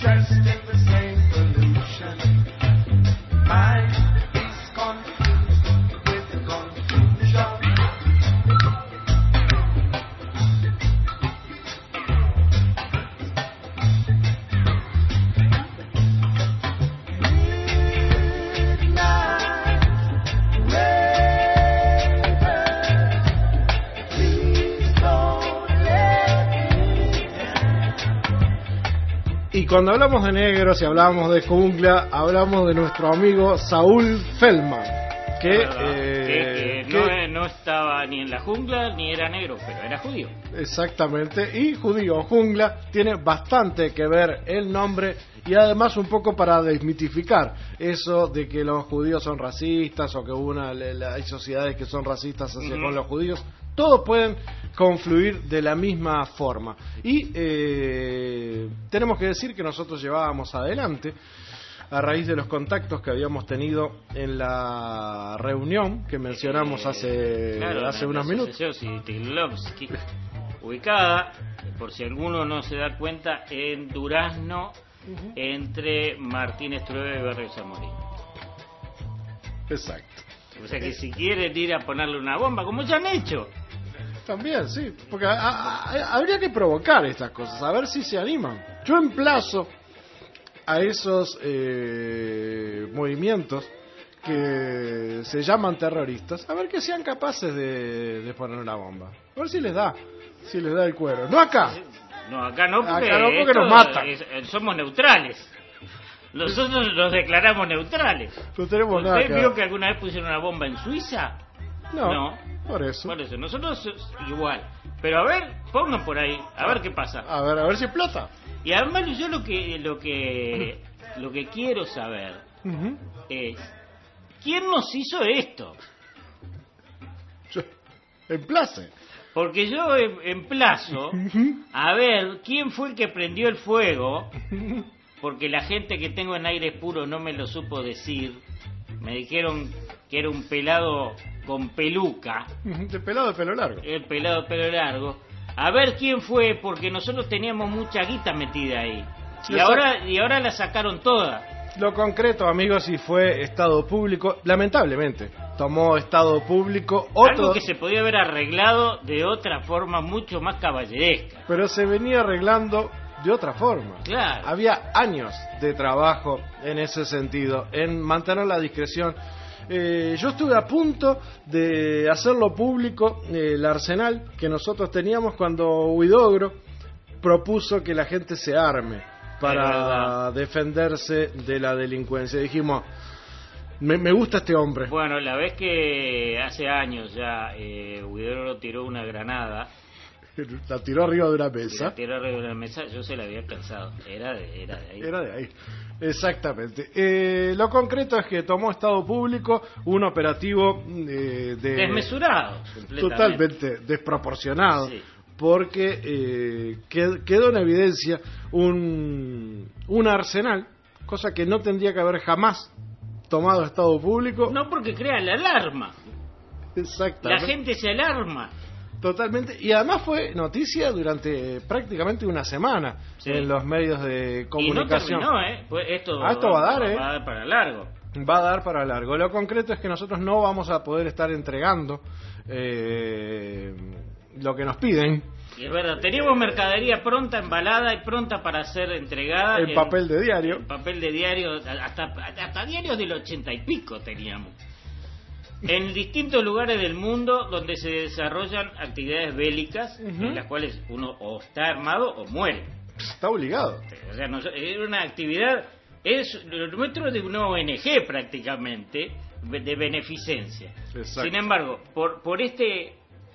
Y cuando hablamos de negros y hablamos de jungla, hablamos de nuestro amigo Saúl Feldman, que, Ah, eh, que, que que- no, no estaba ni en la jungla ni era negro, pero era judío. exactamente, y judío jungla tiene bastante que ver el nombre, y además un poco para desmitificar eso de que los judíos son racistas o que una, le- la- hay sociedades que son racistas hacia Ujú. con los judíos. Todos pueden confluir de la misma forma. Y eh, tenemos que decir que nosotros llevábamos adelante, a raíz de los contactos que habíamos tenido en la reunión que mencionamos hace, Claro, hace la- unos la minutos. asociación Sitilovsky, ubicada, por si alguno no se da cuenta, en Durazno, entre Martínez Trueba y Barrio Zamorín. Exacto. O sea que si quieren ir a ponerle una bomba, como ya han hecho. También, sí, porque a- a- habría que provocar estas cosas, a ver si se animan. Yo emplazo a esos eh, movimientos que se llaman terroristas, a ver que sean capaces de, de poner una bomba. A ver si les da, si les da el cuero. No acá. No, acá no, porque, Acá no, porque esto nos matan. es- eh, somos neutrales. Nosotros nos declaramos neutrales. No tenemos nada ¿Usted que vio ver. que alguna vez pusieron una bomba en Suiza? No, por eso. Por eso, nosotros es igual. Pero a ver, pongan por ahí, a ver qué pasa. A ver, a ver si explota. Y además yo lo que lo que lo que quiero saber Ujú. es ¿quién nos hizo esto? Emplace. Porque yo em- emplazo a ver quién fue el que prendió el fuego, porque la gente que tengo en aire puro no me lo supo decir. Me dijeron que era un pelado con peluca. De pelado de pelo largo. El pelado de pelo largo. A ver quién fue, porque nosotros teníamos mucha guita metida ahí. Y Eso- ahora, y ahora la sacaron toda. Lo concreto, amigos, y fue Estado Público, lamentablemente, tomó Estado Público otro... Algo que se podía haber arreglado de otra forma mucho más caballeresca. Pero se venía arreglando de otra forma. Claro. Había años de trabajo en ese sentido, en mantener la discreción. Eh, yo estuve a punto de hacerlo público, eh, el arsenal que nosotros teníamos cuando Huidobro propuso que la gente se arme para defenderse de la delincuencia. Dijimos, me, me gusta este hombre. Bueno, la vez que hace años ya eh, Huidobro tiró una granada, La tiró arriba de una la mesa. tiró arriba de la mesa, yo se la había cansado. Era de, era de ahí. Era de ahí. Exactamente. Eh, lo concreto es que tomó Estado Público un operativo eh, de... Desmesurado, completamente. Totalmente desproporcionado. Sí. Porque eh, qued- quedó en evidencia un, un arsenal, cosa que no tendría que haber jamás tomado Estado Público. No, porque crea la alarma. La Exactamente. gente se alarma. Totalmente. Y además fue noticia durante prácticamente una semana Sí. en los medios de comunicación. Y no terminó, ¿eh? Pues esto, Ah, esto va a dar, ¿eh? Va a dar para largo. Va a dar para largo. Lo concreto es que nosotros no vamos a poder estar entregando eh, lo que nos piden Y es verdad, teníamos mercadería pronta, embalada y pronta para ser entregada. en papel de diario. En papel de diario, hasta, hasta diarios del ochenta y pico teníamos. En distintos lugares del mundo donde se desarrollan actividades bélicas, Ujú. en las cuales uno o está armado o muere. Está obligado. O sea, no, es una actividad, es lo nuestro de una O N G prácticamente, de beneficencia. Exacto. Sin embargo, por, por este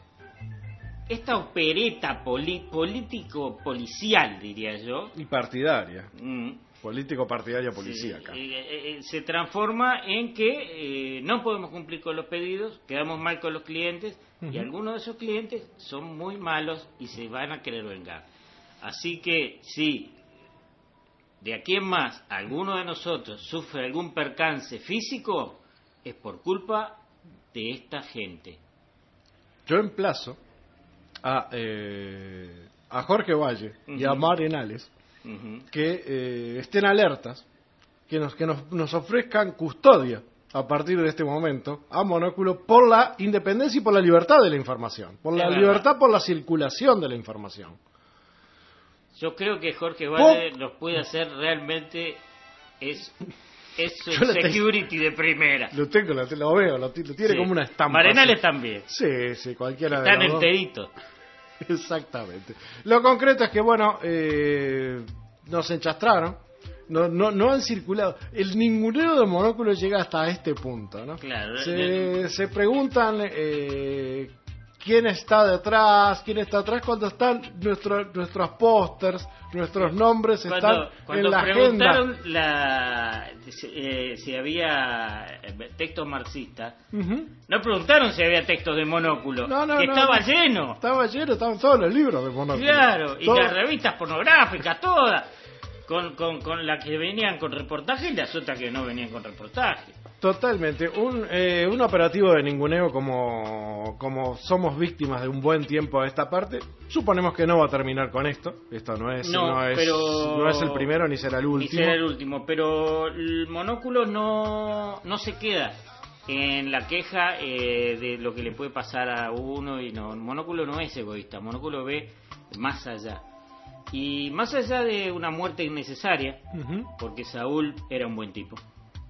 esta opereta poli- político-policial, diría yo, Y partidaria. mm, Político, partidaria, policíaca. eh, eh, eh, se transforma en que eh, no podemos cumplir con los pedidos, quedamos mal con los clientes, y Ujú. algunos de esos clientes son muy malos y se van a querer vengar. Así que si de aquí en más alguno de nosotros sufre algún percance físico, es por culpa de esta gente. Yo emplazo a, eh, a Jorge Valle y a Ujú. Mar Enales Ujú. que eh, estén alertas, que nos que nos, nos ofrezcan custodia a partir de este momento a Monóculo por la independencia y por la libertad de la información, por la Es verdad. libertad, por la circulación de la información. Yo creo que Jorge Valle nos puede hacer realmente es es un Yo lo tengo- security de primera. Lo tengo, lo, lo veo, lo, ti- lo tiene Sí. como una estampa. Marenales así. también. Sí, sí, cualquiera de Están los dos. enteritos. Exactamente. Lo concreto es que, bueno, eh, nos enchastraron, no, no, no han circulado. El ninguneo de Monóculo llega hasta este punto, ¿no? Claro. Se, se preguntan eh, quién está detrás, quién está atrás cuando están nuestros nuestros pósters, nuestros nombres Cuando, están cuando en la preguntaron agenda. la, si, eh, si había eh, textos marxistas, Ujú. no preguntaron si había textos de Monóculo, No, no, que no, estaba no. lleno. Estaba lleno, estaban todos los libros de Monóculo. Claro, y Todo- las revistas pornográficas, todas, con, con, con las que venían con reportaje y las otras que no venían con reportaje. Totalmente, un, eh, un operativo de ninguneo como, como somos víctimas de un buen tiempo a esta parte, suponemos que no va a terminar con esto, esto no es, No, no es, pero- no es el primero ni será el Ni último. será el último, pero el Monóculo no, no se queda en la queja eh, de lo que le puede pasar a uno, y no, Monóculo no es egoísta, Monóculo ve más allá. Y más allá de una muerte innecesaria, Ujú. porque Saúl era un buen tipo.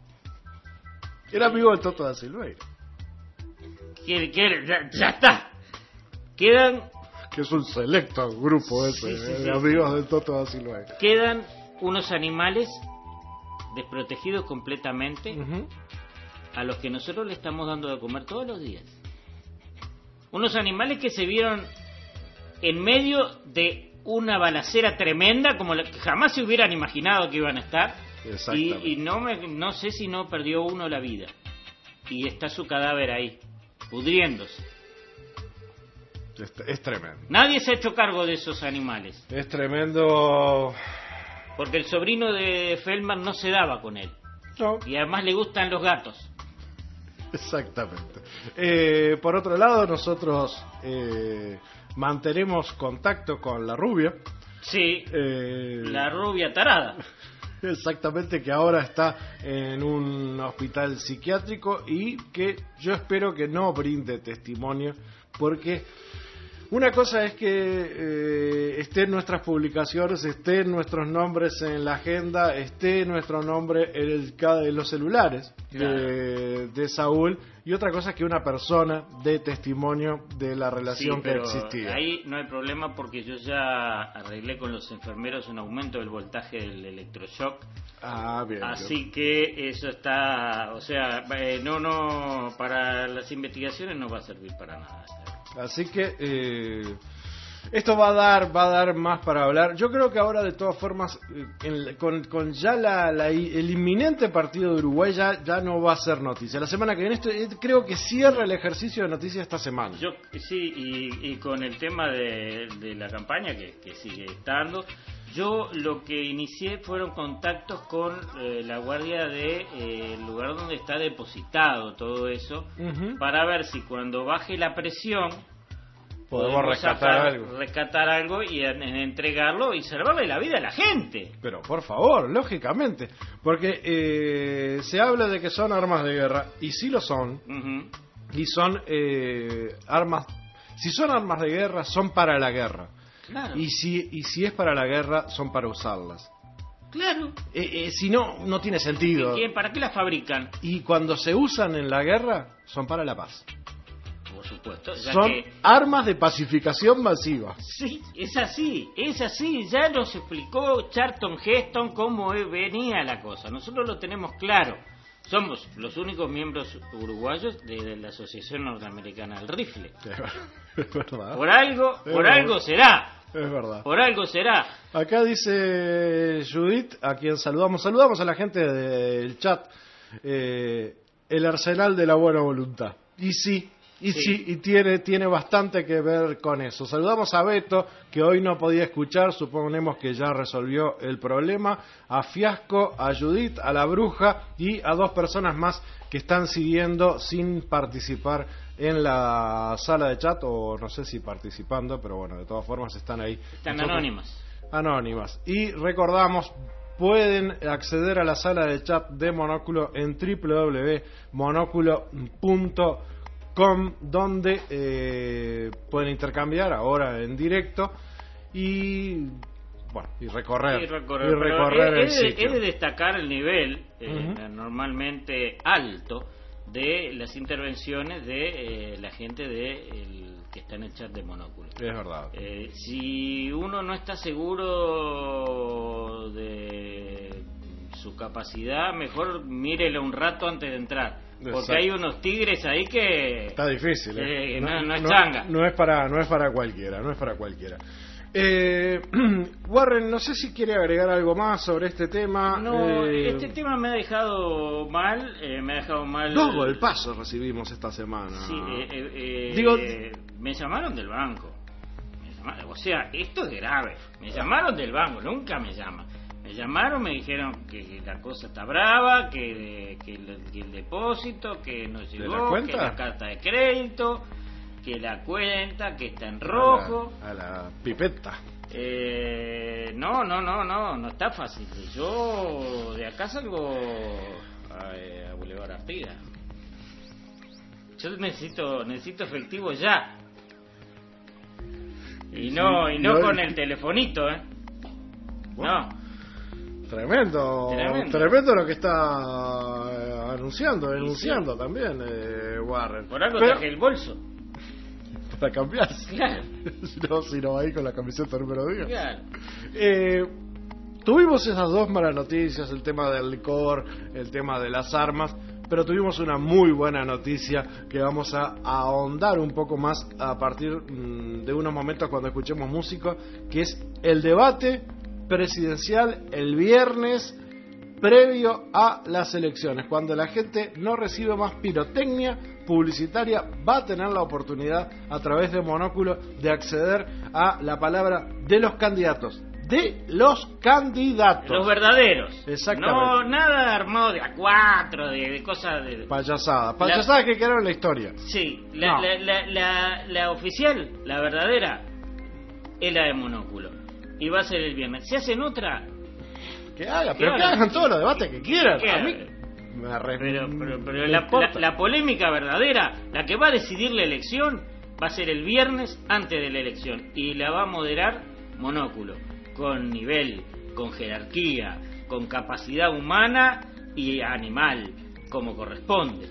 Era amigo del Toto da Silveira, Quiere, quiere, ya, ya está. Quedan, que es un selecto grupo ese Sí, sí, eh, sí. de amigos del Toto da Silveira. quedan unos animales desprotegidos completamente, Ujú. a los que nosotros le estamos dando de comer todos los días. Unos animales que se vieron en medio de una balacera tremenda, como la que jamás se hubieran imaginado que iban a estar. Exactamente. Y, y no, me, no sé si no perdió uno la vida. Y está su cadáver ahí, pudriéndose. Es, es tremendo. Nadie se ha hecho cargo de esos animales, Es tremendo. porque el sobrino de Feldman no se daba con él. No, Y además le gustan los gatos. Exactamente. Eh, por otro lado, nosotros eh, mantenemos contacto con la rubia. Sí, eh, la rubia tarada. Exactamente, que ahora está en un hospital psiquiátrico y que yo espero que no brinde testimonio, porque una cosa es que eh, estén nuestras publicaciones, estén nuestros nombres en la agenda, esté nuestro nombre en, el, en los celulares de, de Saúl, y otra cosa es que una persona dé testimonio de la relación sí, que pero existía. Ahí no hay problema porque yo ya arreglé con los enfermeros un aumento del voltaje del electroshock. Ah, bien. Así bien. que eso está, o sea, eh, no, no, para las investigaciones no va a servir para nada. Así que eh, esto va a dar va a dar más para hablar. Yo creo que ahora de todas formas eh, en, con, con ya la, la, el inminente partido de Uruguay ya, ya no va a ser noticia. La semana que viene esto, eh, creo que cierra el ejercicio de noticias esta semana. Yo sí, y, y con el tema de, de la campaña que, que sigue estando, yo lo que inicié fueron contactos con eh, la guardia de eh, el lugar donde está depositado todo eso, uh-huh. para ver si cuando baje la presión podemos, podemos rescatar sacar, algo rescatar algo y en, en entregarlo y salvarle la vida a la gente. Pero por favor, lógicamente, porque eh, se habla de que son armas de guerra, y sí lo son, uh-huh. y son eh, armas, si son armas de guerra, son para la guerra. Claro. Y si y si es para la guerra, son para usarlas. Claro. Eh, eh, si no, no tiene sentido. ¿Y para qué las fabrican? Y cuando se usan en la guerra, son para la paz. Por supuesto. Ya son que... armas de pacificación masiva. Sí, es así, es así. Ya nos explicó Charlton Heston cómo venía la cosa. Nosotros lo tenemos claro. Somos los únicos miembros uruguayos de la Asociación Norteamericana del Rifle. Es verdad. Por algo, es por verdad. algo será. Es verdad. Por algo será. Acá dice Judith, a quien saludamos. Saludamos a la gente del chat. Eh, el arsenal de la buena voluntad. Y sí, y sí, sí y tiene, tiene bastante que ver con eso. Saludamos a Beto, que hoy no podía escuchar, suponemos que ya resolvió el problema. A Fiasco, a Judith, a la Bruja y a dos personas más que están siguiendo sin participar en la sala de chat, o no sé si participando, pero bueno, de todas formas están ahí. Están Nosotros, anónimas. Anónimas. Y recordamos, pueden acceder a la sala de chat de Monóculo en doble u doble u doble u punto monóculo punto com, donde eh, pueden intercambiar ahora en directo y bueno y recorrer y recorrer, y recorrer el es, sitio. Es de destacar el nivel eh, uh-huh. normalmente alto de las intervenciones de eh, la gente de el, que está en el chat de Monóculo. Es verdad. Eh, si uno no está seguro de su capacidad, mejor mírelo un rato antes de entrar. Porque Exacto. hay unos tigres ahí que... Está difícil, ¿eh? eh no, no, no es no, changa. No es para, no es para cualquiera, no es para cualquiera. Eh, Warren, no sé si quiere agregar algo más sobre este tema. No, eh, este tema me ha dejado mal, eh, me ha dejado mal... Dos golpazos recibimos esta semana. Sí, eh, eh, Digo... eh, me llamaron del banco. Me llamaron, o sea, esto es grave. Me llamaron del banco, nunca me llaman. Me llamaron, me dijeron que la cosa está brava, que, que, el, que el depósito, que no llegó, ¿La que la carta de crédito, que la cuenta, que está en rojo. A la, a la pipeta. Eh, no, no, no, no, no está fácil. Yo de acá salgo a, a Boulevard Artigas. Yo necesito, necesito efectivo ya. Y no, y no con el telefonito, ¿eh? Bueno. No. Tremendo, tremendo, tremendo lo que está eh, anunciando, denunciando sí, sí. también eh, Warren. Por algo Pero, traje el bolso. Para cambiarse. Claro. si, no, si no va ahí con la camiseta número diez. Claro. Eh, tuvimos esas dos malas noticias, el tema del licor, el tema de las armas, pero tuvimos una muy buena noticia que vamos a, a ahondar un poco más a partir mmm, de unos momentos cuando escuchemos música, que es el debate presidencial el viernes previo a las elecciones, cuando la gente no recibe más pirotecnia publicitaria, va a tener la oportunidad a través de Monóculo de acceder a la palabra de los candidatos de los candidatos. Los verdaderos. Exactamente. No, nada armado de a cuatro, de, de cosas de... Payasadas. Payasadas que quedaron en la historia. Sí, la, No. la, la, la, la oficial, la verdadera, es la de Monóculo. Y va a ser el viernes. Si hacen otra... Que haga, que pero que hagan. hagan todos los debates que quieran. Que A hagan. mí me re- Pero, pero, pero me la, importa. la- la polémica verdadera, la que va a decidir la elección, va a ser el viernes antes de la elección. Y la va a moderar Monóculo. Con nivel, con jerarquía, con capacidad humana y animal, como corresponde.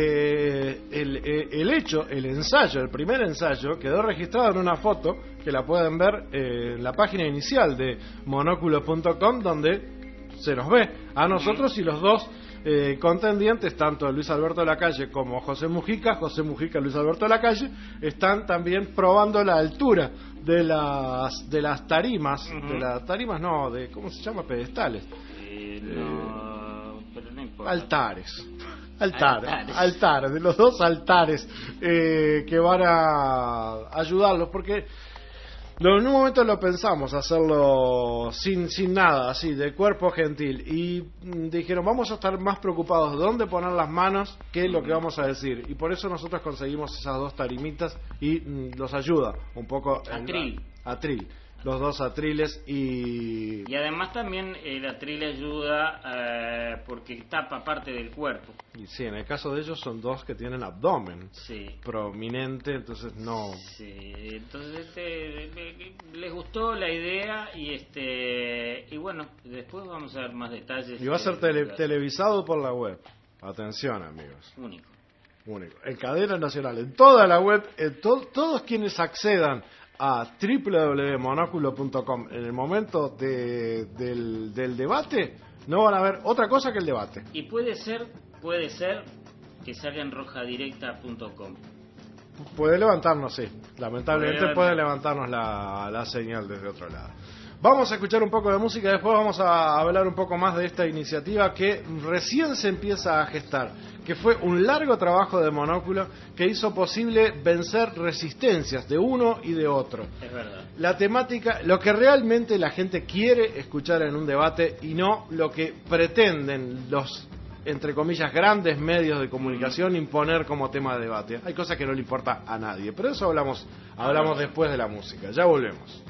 De el, el- el hecho, el ensayo, el primer ensayo quedó registrado en una foto que la pueden ver eh, en la página inicial de monóculo punto com, donde se nos ve a nosotros y los dos eh, contendientes, tanto Luis Alberto Lacalle como José Mujica. José Mujica y Luis Alberto Lacalle están también probando la altura de las de las tarimas, Ujú. de las tarimas no, de ¿cómo se llama? Pedestales. Eh, no, pero no importa. Altares. Altares, Altares. altares, de los dos altares eh, que van a ayudarlos, porque lo- en un momento lo pensamos hacerlo sin sin nada, así, de cuerpo gentil, y mm, dijeron, vamos a estar más preocupados de dónde poner las manos que lo que vamos a decir, y por eso nosotros conseguimos esas dos tarimitas y mm, los ayuda un poco en- Atril. Atril, los dos atriles y... Y además también el atril ayuda eh, porque tapa parte del cuerpo. Y sí, en el caso de ellos son dos que tienen abdomen Sí. prominente, entonces no... Sí, entonces este, le- les gustó la idea y este y bueno, después vamos a ver más detalles. Y va a ser de- tele- de- televisado por la web. Atención, amigos. único. Único. En cadena nacional, en toda la web, en to- todos quienes accedan a doble u doble u doble punto monóculo punto com en el momento de- del, del debate, no van a ver otra cosa que el debate. Y puede ser, puede ser que salga en rojadirecta punto com. Puede levantarnos, sí. Lamentablemente Puede puede levantarnos la, la señal desde otro lado. Vamos a escuchar un poco de música, después vamos a hablar un poco más de esta iniciativa que recién se empieza a gestar, que fue un largo trabajo de Monóculo que hizo posible vencer resistencias de uno y de otro. Es verdad. La temática, lo que realmente la gente quiere escuchar en un debate y no lo que pretenden los, entre comillas, grandes medios de comunicación imponer como tema de debate. Hay cosas que no le importa a nadie, pero eso hablamos, hablamos después de la música. Ya volvemos.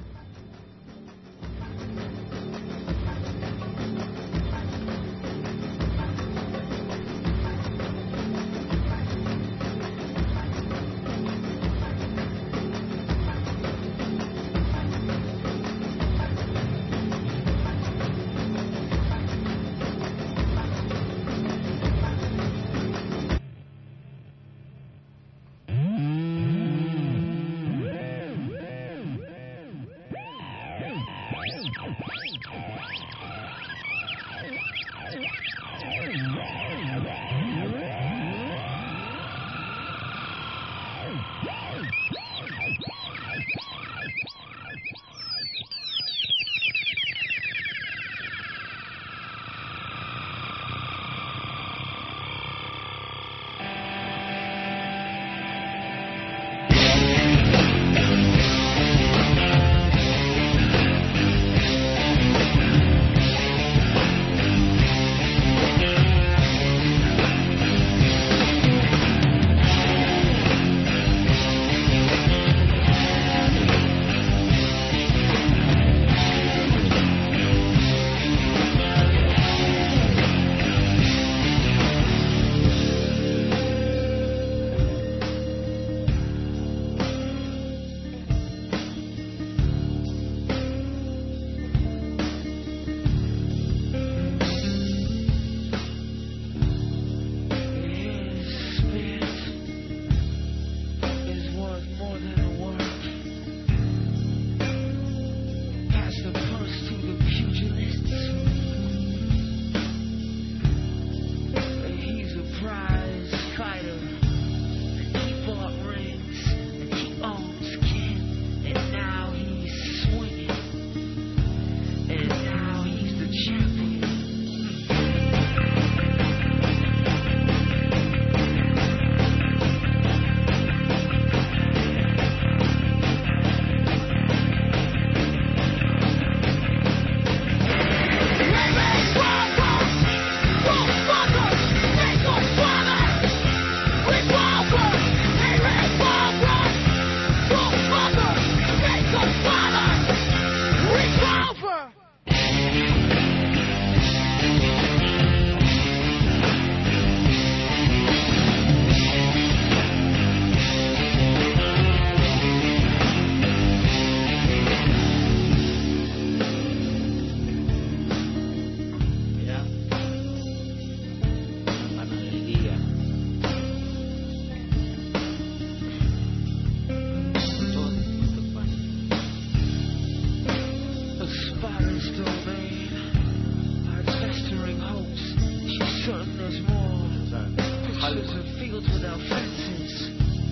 violence domain, our festering hopes, she's certain there's more. Pictures of fields without fences.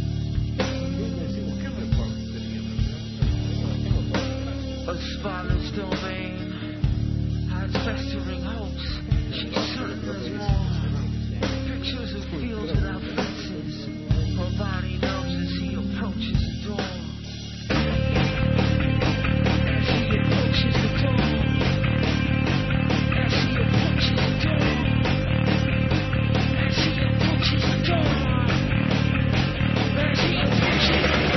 A violence domain, our festering hopes, she's certain there's more. Pictures of fields without fences. Her body knows as he approaches the door. As he approaches the door. As he approaches the door. As he approaches the door. As he approaches the door.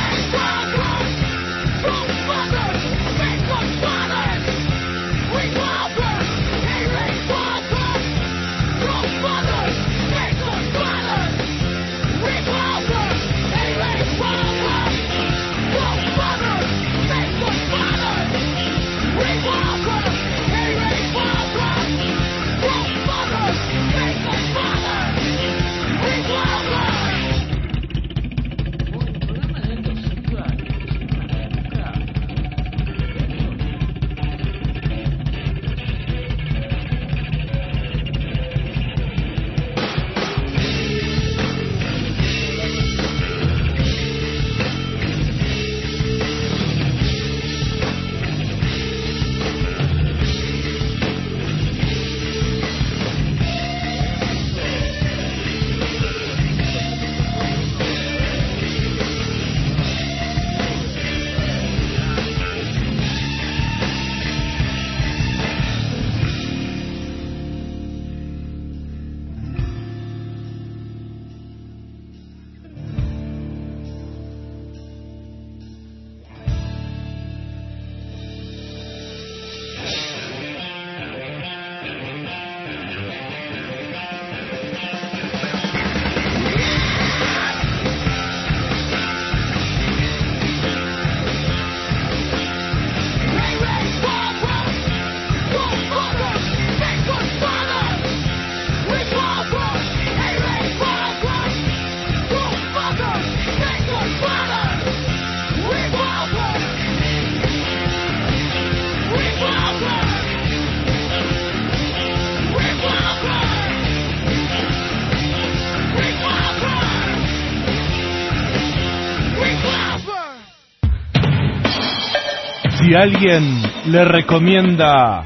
Si alguien le recomienda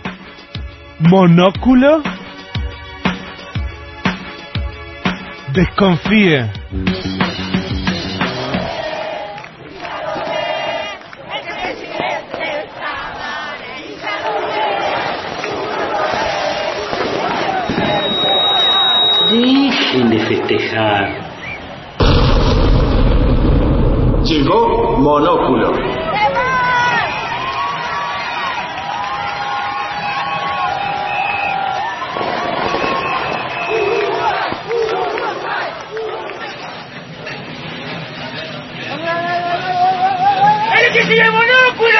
Monóculo, desconfíe. Dejen de festejar. Llegó Monóculo. ¡Que sigue el Monóculo!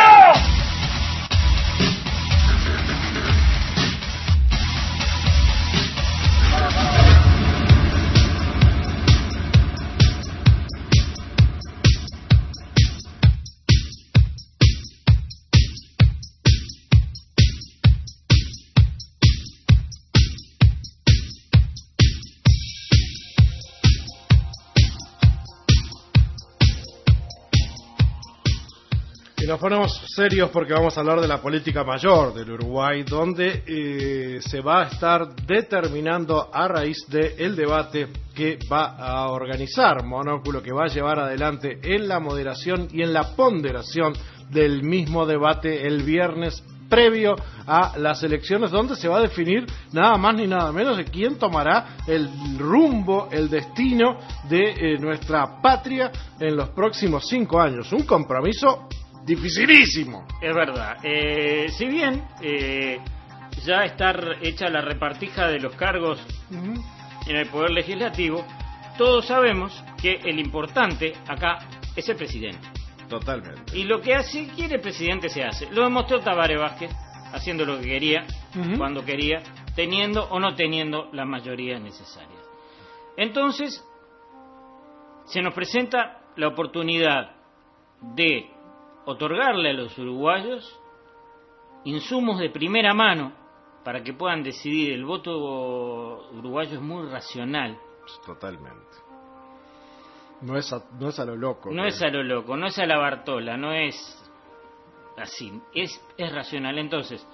Y nos ponemos serios porque vamos a hablar de la política mayor del Uruguay, donde eh, se va a estar determinando a raíz del debate que va a organizar Monóculo, que va a llevar adelante en la moderación y en la ponderación del mismo debate el viernes previo a las elecciones, donde se va a definir nada más ni nada menos de quién tomará el rumbo, el destino de eh, nuestra patria en los próximos cinco años. Un compromiso dificilísimo. Es verdad. Eh, si bien eh, ya está hecha la repartija de los cargos uh-huh. en el Poder Legislativo, todos sabemos que el importante acá es el presidente. Totalmente. Y lo que hace, quiere el presidente se hace. Lo demostró Tabaré Vázquez, haciendo lo que quería, uh-huh. cuando quería, teniendo o no teniendo las mayorías necesarias. Entonces, se nos presenta la oportunidad de otorgarle a los uruguayos insumos de primera mano para que puedan decidir. El voto uruguayo es muy racional. Totalmente. No es a, no es a lo loco. No que... es a lo loco, no es a la Bartola, no es así, es, es racional. Entonces,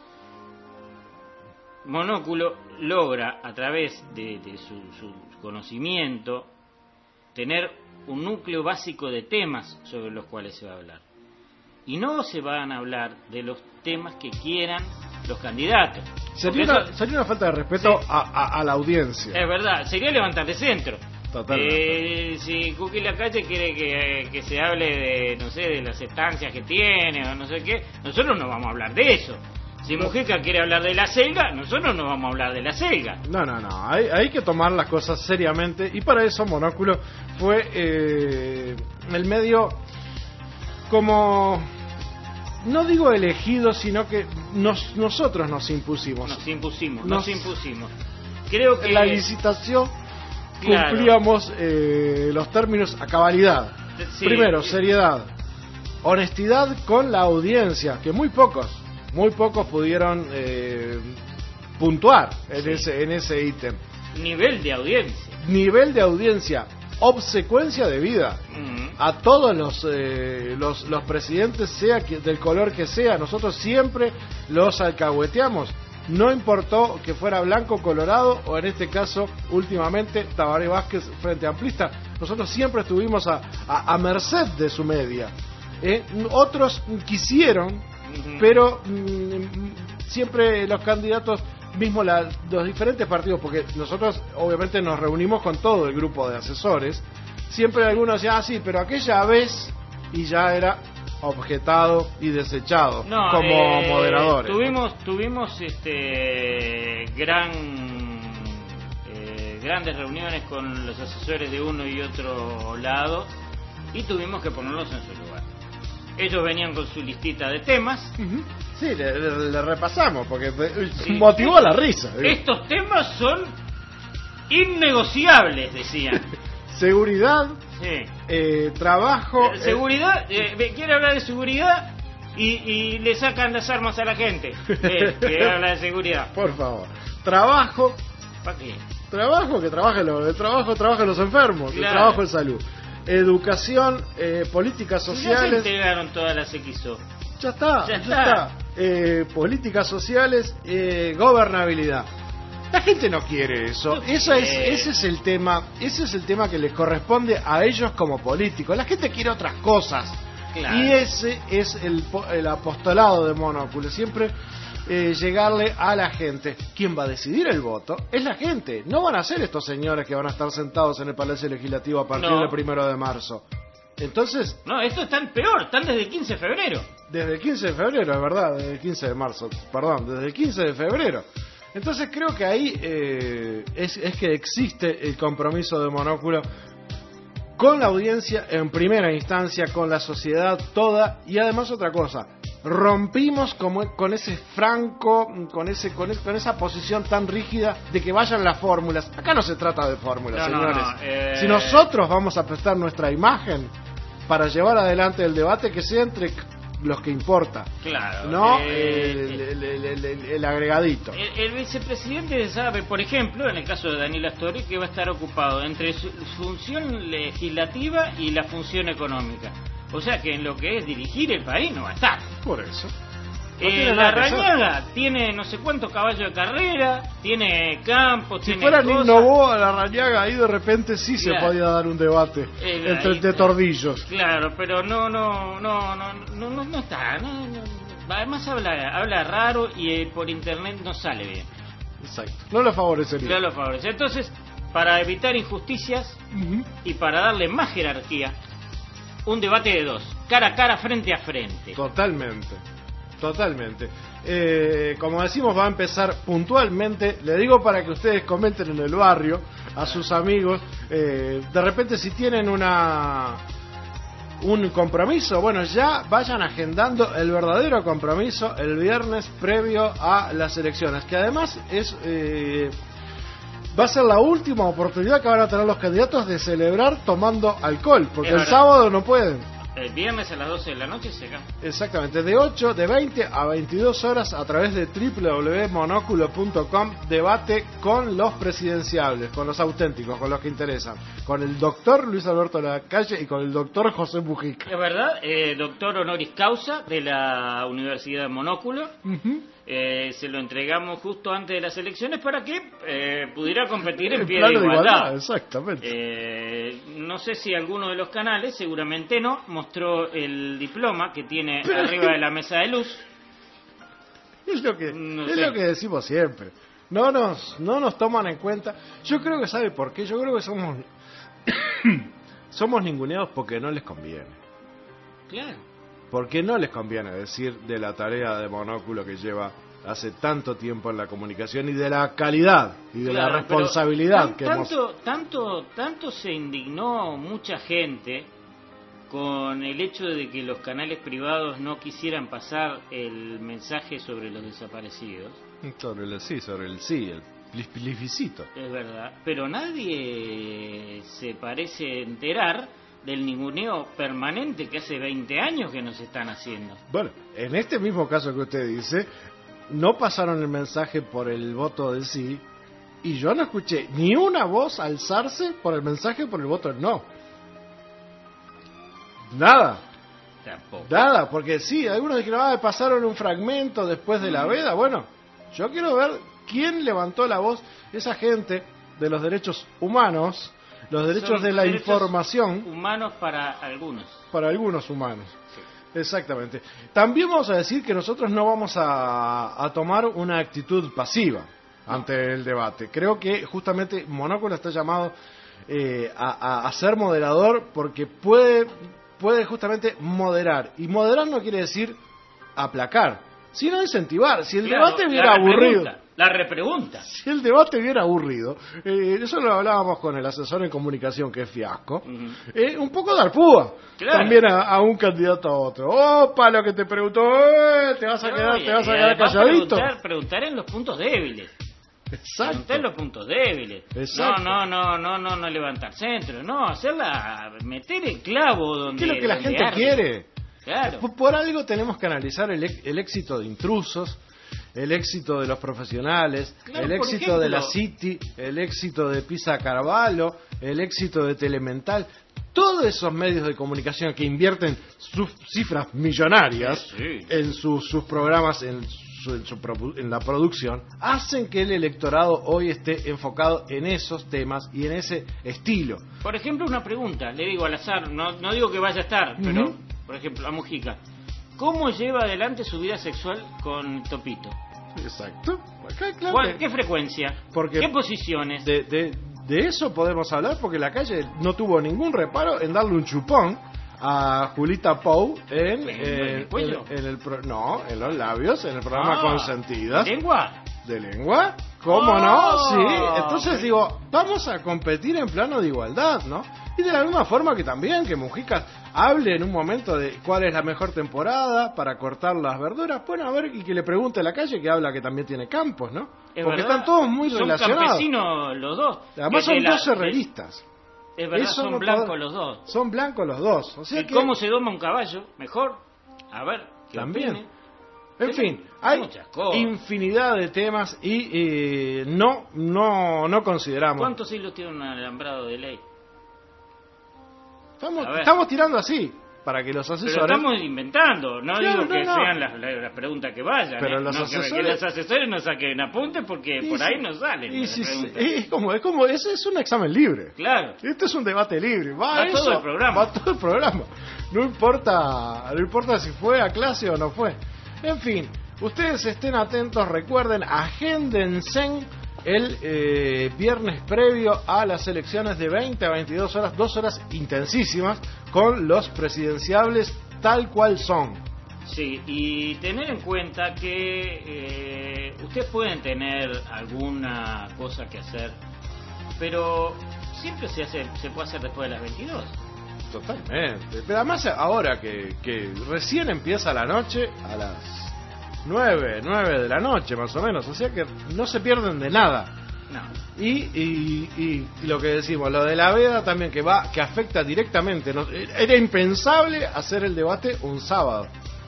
Monóculo logra, a través de, de su, su conocimiento, tener un núcleo básico de temas sobre los cuales se va a hablar. Y no se van a hablar de los temas que quieran los candidatos. Sería una, eso, sería una falta de respeto sí, a, a, a la audiencia. Es verdad, sería levantar de centro. Totalmente. Eh, si Cookie Lacalle quiere que, que se hable de, no sé, de las estancias que tiene o no sé qué, nosotros no vamos a hablar de eso. Si Mujica quiere hablar de la selga, nosotros no vamos a hablar de la selga. No, no, no, hay, hay que tomar las cosas seriamente, y para eso Monóculo fue eh, el medio, como, no digo elegido, sino que nos, nosotros nos impusimos. Nos impusimos, nos, nos impusimos. Creo que... La licitación... Claro. Cumplíamos eh, los términos a cabalidad. Sí. Primero, seriedad, honestidad con la audiencia, que muy pocos, muy pocos pudieron eh, puntuar en sí. ese en ese ítem. Nivel de audiencia. Nivel de audiencia, obsecuencia de vida. Uh-huh. A todos los, eh, los los presidentes, sea que, del color que sea, nosotros siempre los alcahueteamos. No importó que fuera blanco, colorado, o en este caso, últimamente, Tabaré Vázquez, Frente Amplista. Nosotros siempre estuvimos a, a, a merced de su media. ¿Eh? Otros quisieron, uh-huh. pero mm, siempre los candidatos, mismo la, los diferentes partidos, porque nosotros obviamente nos reunimos con todo el grupo de asesores, siempre algunos decían, ah, sí, pero aquella vez, y ya era... objetado y desechado no, como eh, moderadores. Tuvimos, tuvimos este gran eh, grandes reuniones con los asesores de uno y otro lado y tuvimos que ponerlos en su lugar. Ellos venían con su listita de temas. Uh-huh. Sí, le, le, le repasamos porque sí. motivó la risa. ¿Eh? Estos temas son innegociables, decían. Seguridad. Sí. Eh, trabajo. Eh, seguridad, eh, quiere hablar de seguridad y, y le sacan las armas a la gente. Eh, que habla de seguridad. Por favor. Trabajo. ¿Para qué? Trabajo, que trabaje los, el trabajo, trabaja los enfermos, claro. El trabajo en salud. Educación, eh, políticas sociales. Ya se integraron todas las X O. Ya está, ya, ya está. está. Eh, políticas sociales, eh, gobernabilidad. La gente no quiere eso. Eso es, ese es el tema, ese es el tema que les corresponde a ellos como políticos. La gente quiere otras cosas. Claro. Y ese es el, el apostolado de Monóculo. Siempre eh, llegarle a la gente. ¿Quién va a decidir el voto? Es la gente. No van a ser estos señores que van a estar sentados en el Palacio Legislativo a partir no. del primero de marzo. Entonces... No, esto está peor. Están desde el quince de febrero. Desde el quince de febrero, es verdad. Desde el quince de marzo. Perdón, desde el quince de febrero. Entonces creo que ahí eh, es, es que existe el compromiso de Monóculo con la audiencia en primera instancia, con la sociedad toda, y además otra cosa, rompimos como, con ese franco, con ese con, con esa posición tan rígida de que vayan las fórmulas. Acá no se trata de fórmulas, no, señores. No, no, eh... Si nosotros vamos a prestar nuestra imagen para llevar adelante el debate, que sea entre los que importa, claro, no eh, el, el, el, el, el, el agregadito. El, el vicepresidente sabe, por ejemplo, en el caso de Daniel Astori, que va a estar ocupado entre su función legislativa y la función económica. O sea que en lo que es dirigir el país no va a estar. Por eso. No eh, la Rañaga tiene no sé cuántos caballos de carrera, tiene campo, si tiene fuera cosas. Novoa, la Rañaga, ahí de repente sí claro. se podía dar un debate eh, entre de tordillos. Claro, pero no, no, no, no, no, no, no está. No, no. Además habla, habla raro y eh, por internet no sale bien. Exacto. No lo favorecería. No lo favorece. Entonces, para evitar injusticias uh-huh. y para darle más jerarquía, un debate de dos, cara a cara, frente a frente. Totalmente. Totalmente. Eh, como decimos, va a empezar puntualmente. Le digo para que ustedes comenten en el barrio a sus amigos. Eh, de repente, si tienen una un compromiso, bueno, ya vayan agendando el verdadero compromiso el viernes previo a las elecciones, que además es eh, va a ser la última oportunidad que van a tener los candidatos de celebrar tomando alcohol, porque el sábado no pueden. El viernes a las doce de la noche se acá. Exactamente, de ocho, de veinte a veintidós horas a través de doble u doble u doble u punto monóculo punto com, debate con los presidenciables, con los auténticos, con los que interesan, con el doctor Luis Alberto Lacalle y con el doctor José Mujica. Es verdad, eh, doctor honoris causa de la Universidad de Monóculo. Uh-huh. Eh, se lo entregamos justo antes de las elecciones para que eh, pudiera competir en pie de igualdad. de igualdad. Exactamente. Eh, no sé si alguno de los canales, seguramente no, mostró el diploma que tiene Pero arriba es que... de la mesa de luz. Es lo que no es sé. lo que decimos siempre. No nos no nos toman en cuenta. Yo creo que sabe por qué. Yo creo que somos somos ninguneados porque no les conviene. Claro. Porque no les conviene decir de la tarea de Monóculo que lleva hace tanto tiempo en la comunicación y de la calidad y de claro, la responsabilidad tan, que tanto, hemos... Tanto, tanto se indignó mucha gente con el hecho de que los canales privados no quisieran pasar el mensaje sobre los desaparecidos. Sobre el sí, sobre el sí, el plebiscito. Es verdad, pero nadie se parece enterar del ninguneo permanente que hace veinte años que nos están haciendo. Bueno, en este mismo caso que usted dice, no pasaron el mensaje por el voto del sí, y yo no escuché ni una voz alzarse por el mensaje por el voto del no. Nada. Tampoco. Nada, porque sí, algunos dijeron, ah, pasaron un fragmento después de la veda. Bueno, yo quiero ver quién levantó la voz, esa gente de los derechos humanos, los derechos Son de la información. Humanos para algunos. Para algunos humanos. Sí. Exactamente. También vamos a decir que nosotros no vamos a, a tomar una actitud pasiva no. ante el debate. Creo que justamente Monóculo está llamado eh, a, a, a ser moderador porque puede, puede justamente moderar. Y moderar no quiere decir aplacar, sino incentivar. Si el claro, debate viera aburrido... La repregunta. Si el debate viera aburrido, eh, eso lo hablábamos con el asesor en comunicación, que es Fiasco, uh-huh. eh, un poco dar púa claro. también a, a un candidato a otro. Opa, lo que te preguntó, eh, te vas a quedar, no, te vas a quedar calladito. Preguntar, preguntar en los puntos débiles. Exacto. Preguntar en los puntos débiles. Exacto. No, no, no, no, no, no levantar centro, no, hacerla, meter el clavo donde. ¿Qué es lo que la gente arde. quiere? Claro. Por, por algo tenemos que analizar el, el éxito de Intrusos, el éxito de los profesionales, claro, el éxito ejemplo, de la City, el éxito de Pisa Carvalho, el éxito de Telemental, todos esos medios de comunicación que invierten sus cifras millonarias sí, sí. en sus, sus programas, en, su, en, su, en la producción, hacen que el electorado hoy esté enfocado en esos temas y en ese estilo. Por ejemplo, una pregunta, le digo al azar, no, no digo que vaya a estar, uh-huh. pero, por ejemplo, a Mujica. ¿Cómo lleva adelante su vida sexual con Topito? Exacto. Acá, claro ¿Cuál, ¿Qué frecuencia? Porque ¿Qué posiciones? De, de, de eso podemos hablar porque la calle no tuvo ningún reparo en darle un chupón a Julita Pou en, ¿En, eh, el cuello? En, en el pro, no, en los labios, en el programa ah, Consentidas. ¿De lengua? ¿De lengua? ¿Cómo oh, no? Sí. Entonces digo, vamos a competir en plano de igualdad, ¿no? Y de la misma forma que también que Mujica hable en un momento de cuál es la mejor temporada para cortar las verduras. Bueno, a ver, y que le pregunte a la calle, que habla que también tiene campos, ¿no? Es porque verdad, están todos muy son relacionados. Son campesinos los dos. Además son dos herreristas. Es verdad, Eso son no blancos puede... los dos. Son blancos los dos. O sea ¿Y que... cómo se doma un caballo? Mejor. A ver. También. Opine? En fin, hay infinidad de temas y eh, no, no, no consideramos. ¿Cuántos hilos tiene un alambrado de ley? Estamos, estamos tirando así, para que los asesores... Pero estamos inventando, no claro, digo que no, no. sean las, las preguntas que vayan. Pero ¿eh? los no, asesores... que, que los asesores no saquen apuntes porque y por si, ahí no salen. Y si, es como, es como, es, es un examen libre. Claro. Este es un debate libre. Va, va eso, todo el programa. Va todo el programa. No importa, no importa si fue a clase o no fue. En fin, ustedes estén atentos, recuerden, agéndense el eh, viernes previo a las elecciones de veinte a veintidós horas, dos horas intensísimas con los presidenciables tal cual son. Sí, y tener en cuenta que eh, ustedes pueden tener alguna cosa que hacer, pero siempre se hace, se puede hacer después de las veintidós. Totalmente, pero además ahora que, que recién empieza la noche, a las nueve, nueve de la noche más o menos, o sea que no se pierden de nada. No. Y, y, y, y lo que decimos, lo de la veda también, que va, que afecta directamente. ¿no? Era impensable hacer el debate un sábado.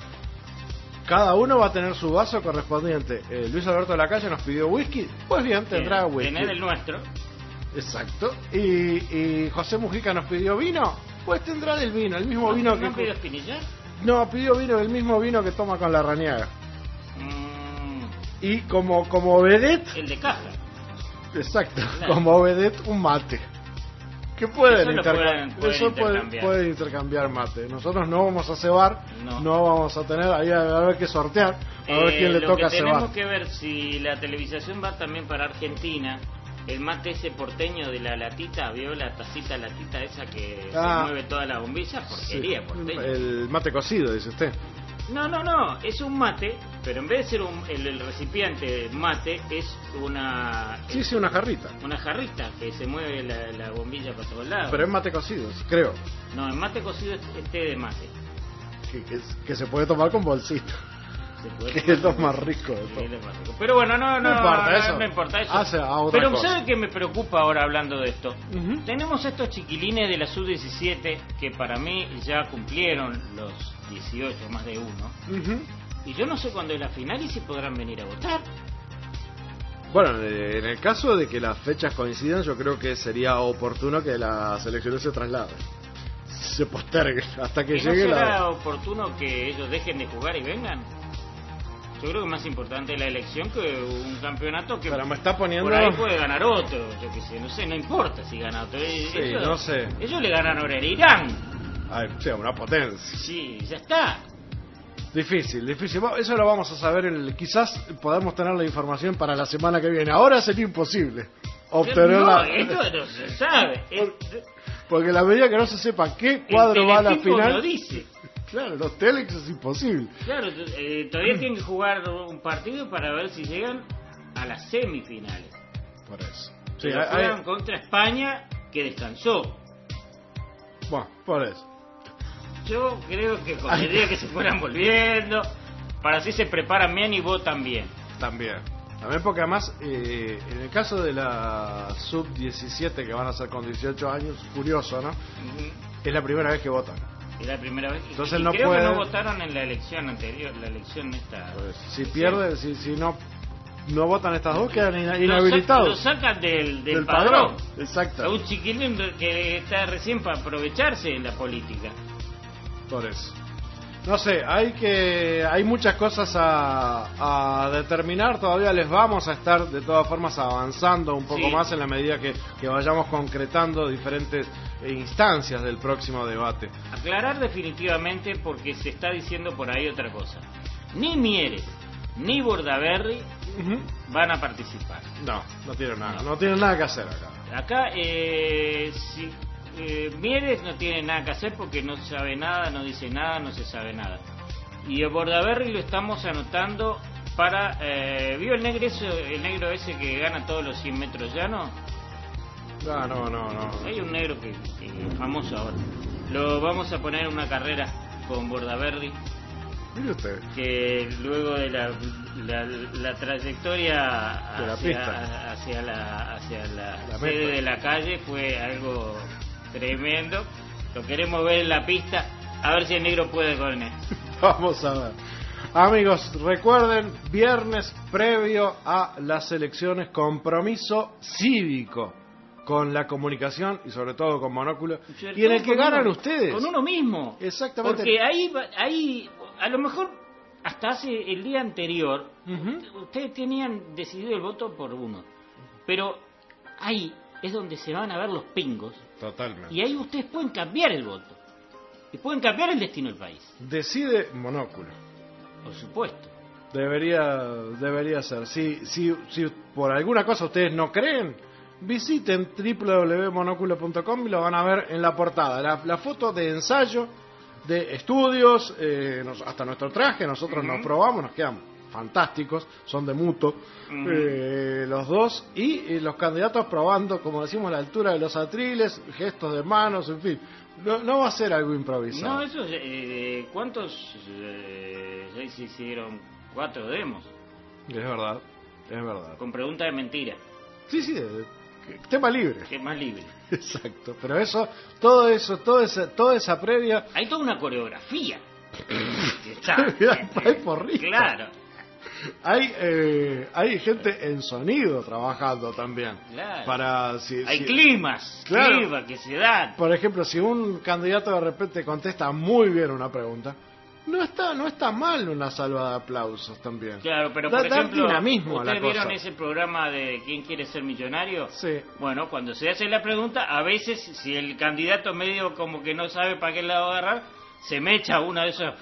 Cada uno va a tener su vaso correspondiente. Eh, Luis Alberto de la Calle nos pidió whisky. Pues bien, tendrá Bien, whisky. Tener el nuestro. Exacto. Y, y José Mujica nos pidió vino. Pues tendrá del vino, el mismo ¿No, vino ¿no que... pidió Espinillar? No, pidió vino, el mismo vino que toma con la Rañaga. Mm. Y como, como vedette... El de caja. Exacto, Claro. como vedette un mate. Que pueden, Eso lo intercam- pueden- pueden eso puede- intercambiar. pueden intercambiar mate. Nosotros no vamos a cebar, no, No. vamos a tener, ahí a ver qué sortear, a ver Eh, quién le lo toca que tenemos cebar. que ver si la televisación va también para Argentina. El mate ese porteño de la latita, ¿vio la tacita latita esa que Ah. se mueve toda la bombilla? Porquería, Sí, porteño. el mate cocido, dice usted. No, no, no, es un mate, pero en vez de ser un, el, el recipiente de mate, es una... Sí, sí, una jarrita. Una jarrita que se mueve la, la bombilla para todos lados. Pero es mate cocido, creo. No, el mate cocido es, es té de mate. Que, que, que se puede tomar con bolsito. Se puede Que tomar es lo con- más rico de Sí, todo. es lo más rico. Pero bueno, no, no, No importa no, eso. no importa eso. Hace a otra Pero cosa. ¿sabe qué me preocupa ahora hablando de esto? Tenemos estos chiquilines de la sub diecisiete que para mí ya cumplieron los dieciocho, más de uno. Ujú. Y yo no sé cuándo es la final y si podrán venir a votar. Bueno, eh, en el caso de que las fechas coincidan, yo creo que sería oportuno que las elecciones se trasladen. Se posterguen hasta que ¿Y no llegue será la... oportuno que ellos dejen de jugar y vengan? Yo creo que es más importante la elección que un campeonato que Pero me está poniendo... por ahí puede ganar otro, yo qué sé, no sé, no importa si gana otro. Sí, ellos, no sé. Ellos le ganan ahora a Irán. Ay, sí, una potencia. Sí, ya está. Difícil, difícil. Bueno, eso lo vamos a saber. En el... Quizás podamos tener la información para la semana que viene. Ahora sería imposible obtener No, la... esto no se sabe. Es- Porque la medida que no se sepa qué cuadro el va a la Telecinco final... lo dice. Claro, los Telex es imposible. Claro, eh, todavía tienen que jugar un partido para ver si llegan a las semifinales. Por eso. Sí, Sí, lo hay- juegan hay- contra España, que descansó. Bueno, por eso. Yo creo que convendría que se fueran volviendo, para así se preparan bien y votan bien. También. También porque además, eh, en el caso de la sub diecisiete, que van a ser con dieciocho años, curioso, ¿no? Es la primera vez que votan. Es la primera vez. Entonces y no creo puede- que no votaron en la elección anterior, la elección esta. Si pierden, si, si no no votan estas dos, quedan ina- Lo sa- inhabilitados. Lo sacan del, del, Del padrón. padrón, exacto. A un chiquilín que está recién para aprovecharse en la política. Por eso. No sé, hay que hay muchas cosas a, a determinar. Todavía les vamos a estar de todas formas avanzando un poco Sí. más en la medida que, que vayamos concretando diferentes eh, instancias del próximo debate. Aclarar definitivamente porque se está diciendo por ahí otra cosa. Ni Mieres ni Bordaberry van a participar. No, no tienen nada, no tienen nada que hacer acá. Acá, eh, si, eh, Mieres no tiene nada que hacer porque no sabe nada, no dice nada, no se sabe nada. Y el Bordaberry lo estamos anotando para... Eh, ¿Vio el negro, ese, el negro ese que gana todos los cien metros llanos? No, no, no, no. Hay un negro que, que es famoso ahora. Lo vamos a poner en una carrera con Bordaberry. Mire usted. Que luego de la, la, la trayectoria De la hacia, pista. hacia la, hacia la, La sede meta. de la calle fue algo tremendo. Lo queremos ver en la pista, a ver si el negro puede con él. Vamos a ver. Amigos, recuerden, viernes previo a las elecciones, compromiso cívico con la comunicación y sobre todo con Monóculo, y en el que Con ganan uno- ustedes. Con uno mismo. Exactamente. Porque ahí, va- ahí a lo mejor hasta hace el día anterior, ustedes tenían decidido el voto por uno. Pero ahí es donde se van a ver los pingos. Totalmente. Y ahí ustedes pueden cambiar el voto. Y pueden cambiar el destino del país. Decide Monóculo. Por supuesto. Debería, debería ser. Si, si, si por alguna cosa ustedes no creen, visiten doble u doble u doble u punto monóculo punto com y lo van a ver en la portada. La, la foto de ensayo, de estudios, eh, nos- hasta nuestro traje, nosotros Ujú. nos probamos, nos quedan fantásticos, son de Muto, Ujú. eh, los dos, y eh, los candidatos probando, como decimos, la altura de los atriles, gestos de manos, en fin. No, no va a ser algo improvisado. No, eso, eh, ¿cuántos eh, ya se hicieron? Cuatro demos. Es verdad, es verdad. Con pregunta de mentira. Sí, sí, de, tema libre. Tema libre. Exacto, pero eso, todo eso, todo esa, toda esa previa... Hay toda una coreografía. Está, hay porrito. Claro. Hay eh, hay gente en sonido trabajando también. Claro. Para, si, hay si, climas, claro. climas que se dan. Por ejemplo, si un candidato de repente contesta muy bien una pregunta, no está no está mal una salva de aplausos también. Claro, pero da, por ejemplo, dinamismo a la ¿ustedes vieron cosa. ese programa de ¿Quién quiere ser millonario? Sí. Bueno, cuando se hace la pregunta, a veces si el candidato medio como que no sabe para qué lado agarrar, se me echa una de esos...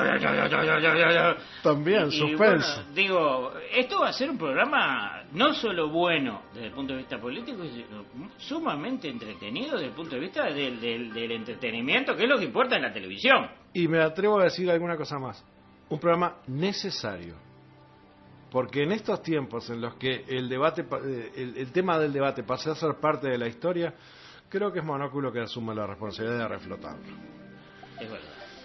También, y, suspenso. Bueno, digo, esto va a ser un programa no solo bueno desde el punto de vista político, sino sumamente entretenido desde el punto de vista del, del, del entretenimiento, que es lo que importa en la televisión. Y me atrevo a decir alguna cosa más. Un programa necesario. Porque en estos tiempos en los que el debate, el, el tema del debate pasó a ser parte de la historia, creo que es Monóculo que asume la responsabilidad de reflotarlo. Es verdad.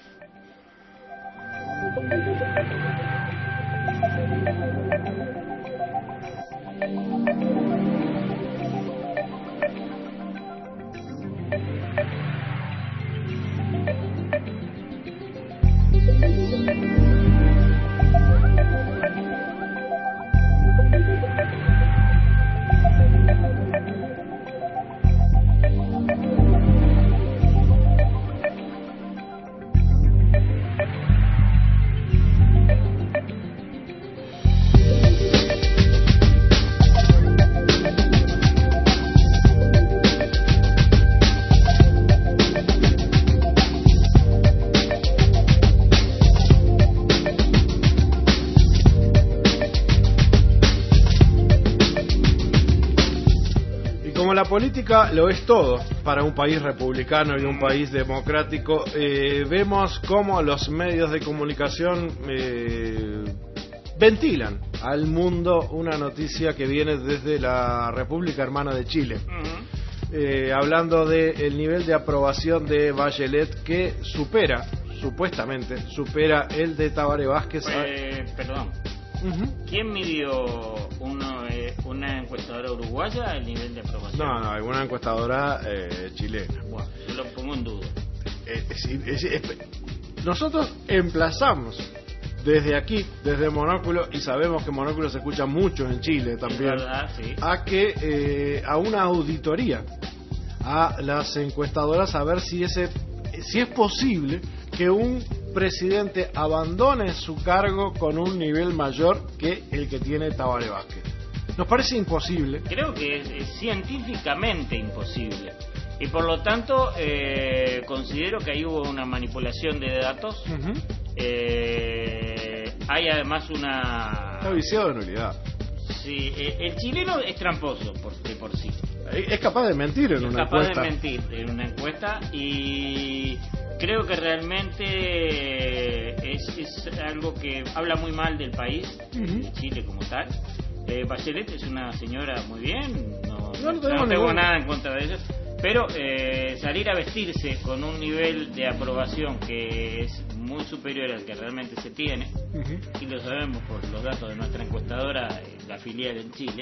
Política lo es todo para un país republicano y un país democrático. Eh, vemos cómo los medios de comunicación eh, ventilan al mundo una noticia que viene desde la República Hermana de Chile. Uh-huh. eh, hablando del nivel de aprobación de Bachelet que supera, supuestamente, supera el de Tabaré Vázquez. Eh, perdón. Uh-huh. ¿Quién midió uno, eh, una encuestadora uruguaya el nivel de aprobación? No, no, alguna encuestadora eh, chilena. Bueno, yo lo pongo en duda. Eh, es, es, es, nosotros emplazamos desde aquí, desde Monóculo, y sabemos que Monóculo se escucha mucho en Chile también, es verdad, sí. a que eh, a una auditoría a las encuestadoras a ver si ese si es posible que un presidente abandone su cargo con un nivel mayor que el que tiene Tabaré Vázquez. Nos parece imposible. Creo que es, es científicamente imposible. Y por lo tanto, eh, considero que ahí hubo una manipulación de datos. Uh-huh. Eh, hay además una... Una visión de nulidad. Sí, eh, el chileno es tramposo por, de por sí. Es capaz de mentir en es una encuesta. Es encuesta. capaz de mentir en una encuesta y... Creo que realmente es, es algo que habla muy mal del país, uh-huh. de Chile como tal. Eh, Bachelet es una señora muy bien, no, no, no, no tengo nada en contra de ella, pero eh, salir a vestirse con un nivel de aprobación que es muy superior al que realmente se tiene, uh-huh. y lo sabemos por los datos de nuestra encuestadora, la filial en Chile,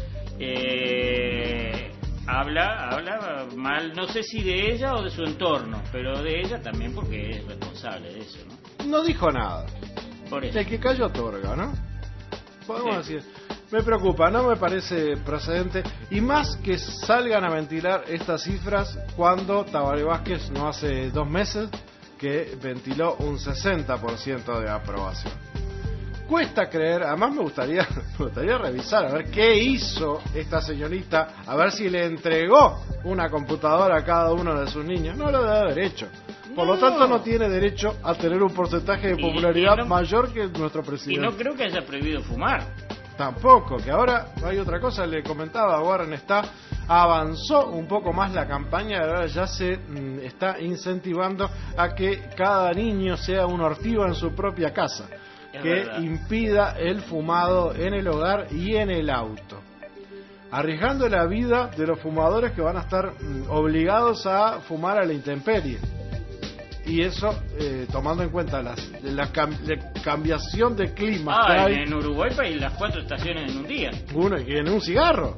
eh, Habla, habla mal, no sé si de ella o de su entorno, pero de ella también porque es responsable de eso, ¿no? No dijo nada. Por eso. El que calla otorga, ¿no? Podemos sí. decir. Me preocupa, no me parece procedente. Y más que salgan a ventilar estas cifras cuando Tabaré Vázquez no hace dos meses que ventiló un sesenta por ciento de aprobación. Cuesta creer, además me gustaría me gustaría revisar a ver qué hizo esta señorita, a ver si le entregó una computadora a cada uno de sus niños. No lo debe haber hecho. Por no. lo tanto no tiene derecho a tener un porcentaje de popularidad y, y no, mayor que nuestro presidente. Y no creo que haya prohibido fumar. Tampoco, que ahora hay otra cosa, le comentaba, Warren está avanzó un poco más la campaña, ahora ya se mm, está incentivando a que cada niño sea un ortigo en su propia casa. Es que verdad. Impida el fumado en el hogar y en el auto, arriesgando la vida de los fumadores que van a estar mm, obligados a fumar a la intemperie, y eso eh, tomando en cuenta las, la, cam, la cambiación de clima ah, que hay. En Uruguay hay las cuatro estaciones en un día. Uno, y en un cigarro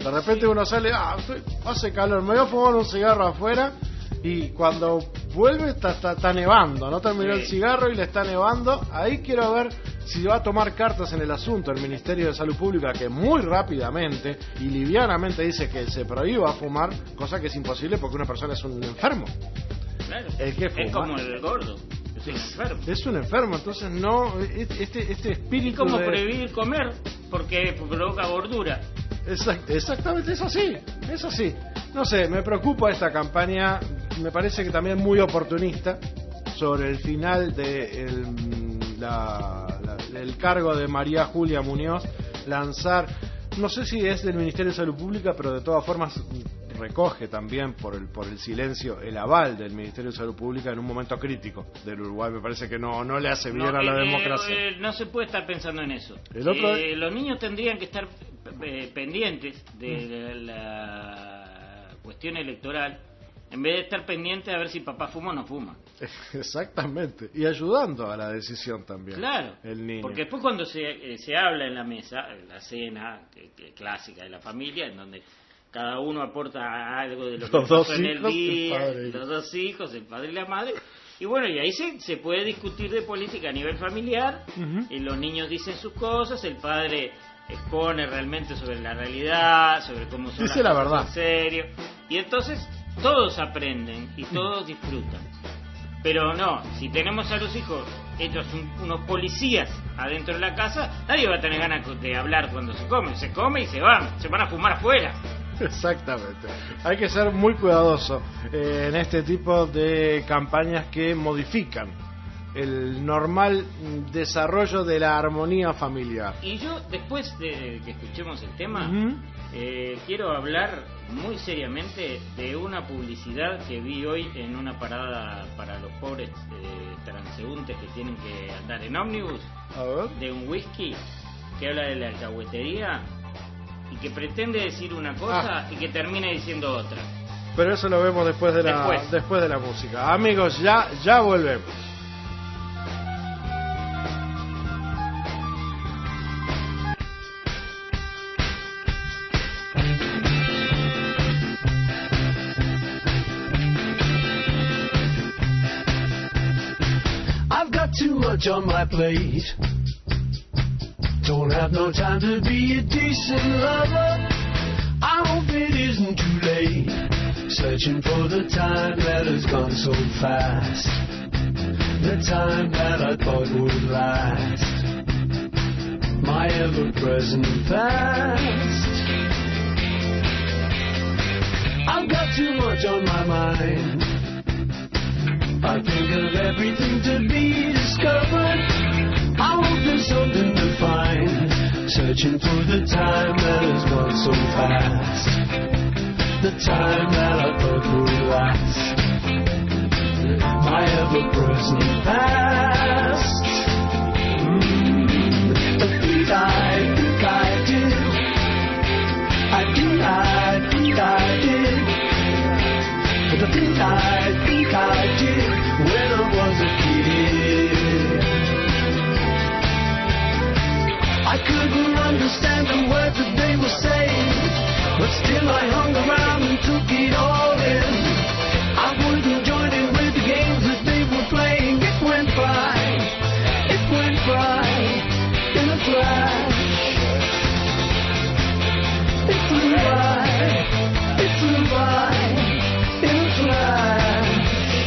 De repente uno sale, ah, estoy, hace calor, me voy a fumar un cigarro afuera, y cuando vuelve está, está, está nevando, no terminó sí. el cigarro y le está nevando. Ahí quiero ver si va a tomar cartas en el asunto el Ministerio de Salud Pública, que muy rápidamente y livianamente dice que se prohíba fumar, cosa que es imposible porque una persona es un enfermo. Claro. El que fuma, es como el gordo. Es un enfermo. Es un enfermo, entonces no, este, este espíritu. Es como de... prohibir comer porque provoca gordura. Exact, exactamente, es así, es así. No sé, me preocupa esta campaña, me parece que también muy oportunista sobre el final de el, la, la, el cargo de María Julia Muñoz, lanzar, no sé si es del Ministerio de Salud Pública, pero de todas formas recoge también por el por el silencio el aval del Ministerio de Salud Pública en un momento crítico del Uruguay. Me parece que no no le hace bien no, a la eh, democracia. Eh, no se puede estar pensando en eso. El otro eh, los niños tendrían que estar eh, pendientes de mm. la cuestión electoral en vez de estar pendientes a ver si papá fuma o no fuma. Exactamente. Y ayudando a la decisión también. Claro. El niño. Porque después cuando se, eh, se habla en la mesa, en la cena que, que clásica de la familia, en donde cada uno aporta algo de lo que los pasó dos en hijos, el día, el los dos hijos, el padre y la madre, y bueno, y ahí se, se puede discutir de política a nivel familiar, uh-huh. y los niños dicen sus cosas, el padre expone realmente sobre la realidad, sobre cómo son Dice las la cosas verdad. en serio, y entonces todos aprenden y todos disfrutan. Pero no, si tenemos a los hijos hechos un, unos policías adentro de la casa, nadie va a tener ganas de hablar cuando se come, se come y se van, se van a fumar afuera. Exactamente. Hay que ser muy cuidadoso eh, en este tipo de campañas que modifican el normal desarrollo de la armonía familiar. Y yo, después de que escuchemos el tema, uh-huh. eh, quiero hablar muy seriamente de una publicidad que vi hoy en una parada para los pobres eh, transeúntes que tienen que andar en ómnibus, a ver. de un whisky que habla de la alcahuetería y que pretende decir una cosa ah. y que termina diciendo otra. Pero eso lo vemos después de la después, después de la música. Amigos, ya ya volvemos. I've got too much on my plate. Don't have no time to be a decent lover. I hope it isn't too late. Searching for the time that has gone so fast. The time that I thought would last. My ever-present past. I've got too much on my mind. I think of everything to be discovered. I hope there's something to find. Searching for the time that has gone so fast. The time that I thought would last. My ever-present past. Mm. The things I think I did. I think I think I did. The things I think I did when I was a kid. I couldn't understand the words that they were saying, but still I hung around and took it all in. I wouldn't join in with the games that they were playing. It went by, it went by in a flash. It flew by, it flew by in a flash.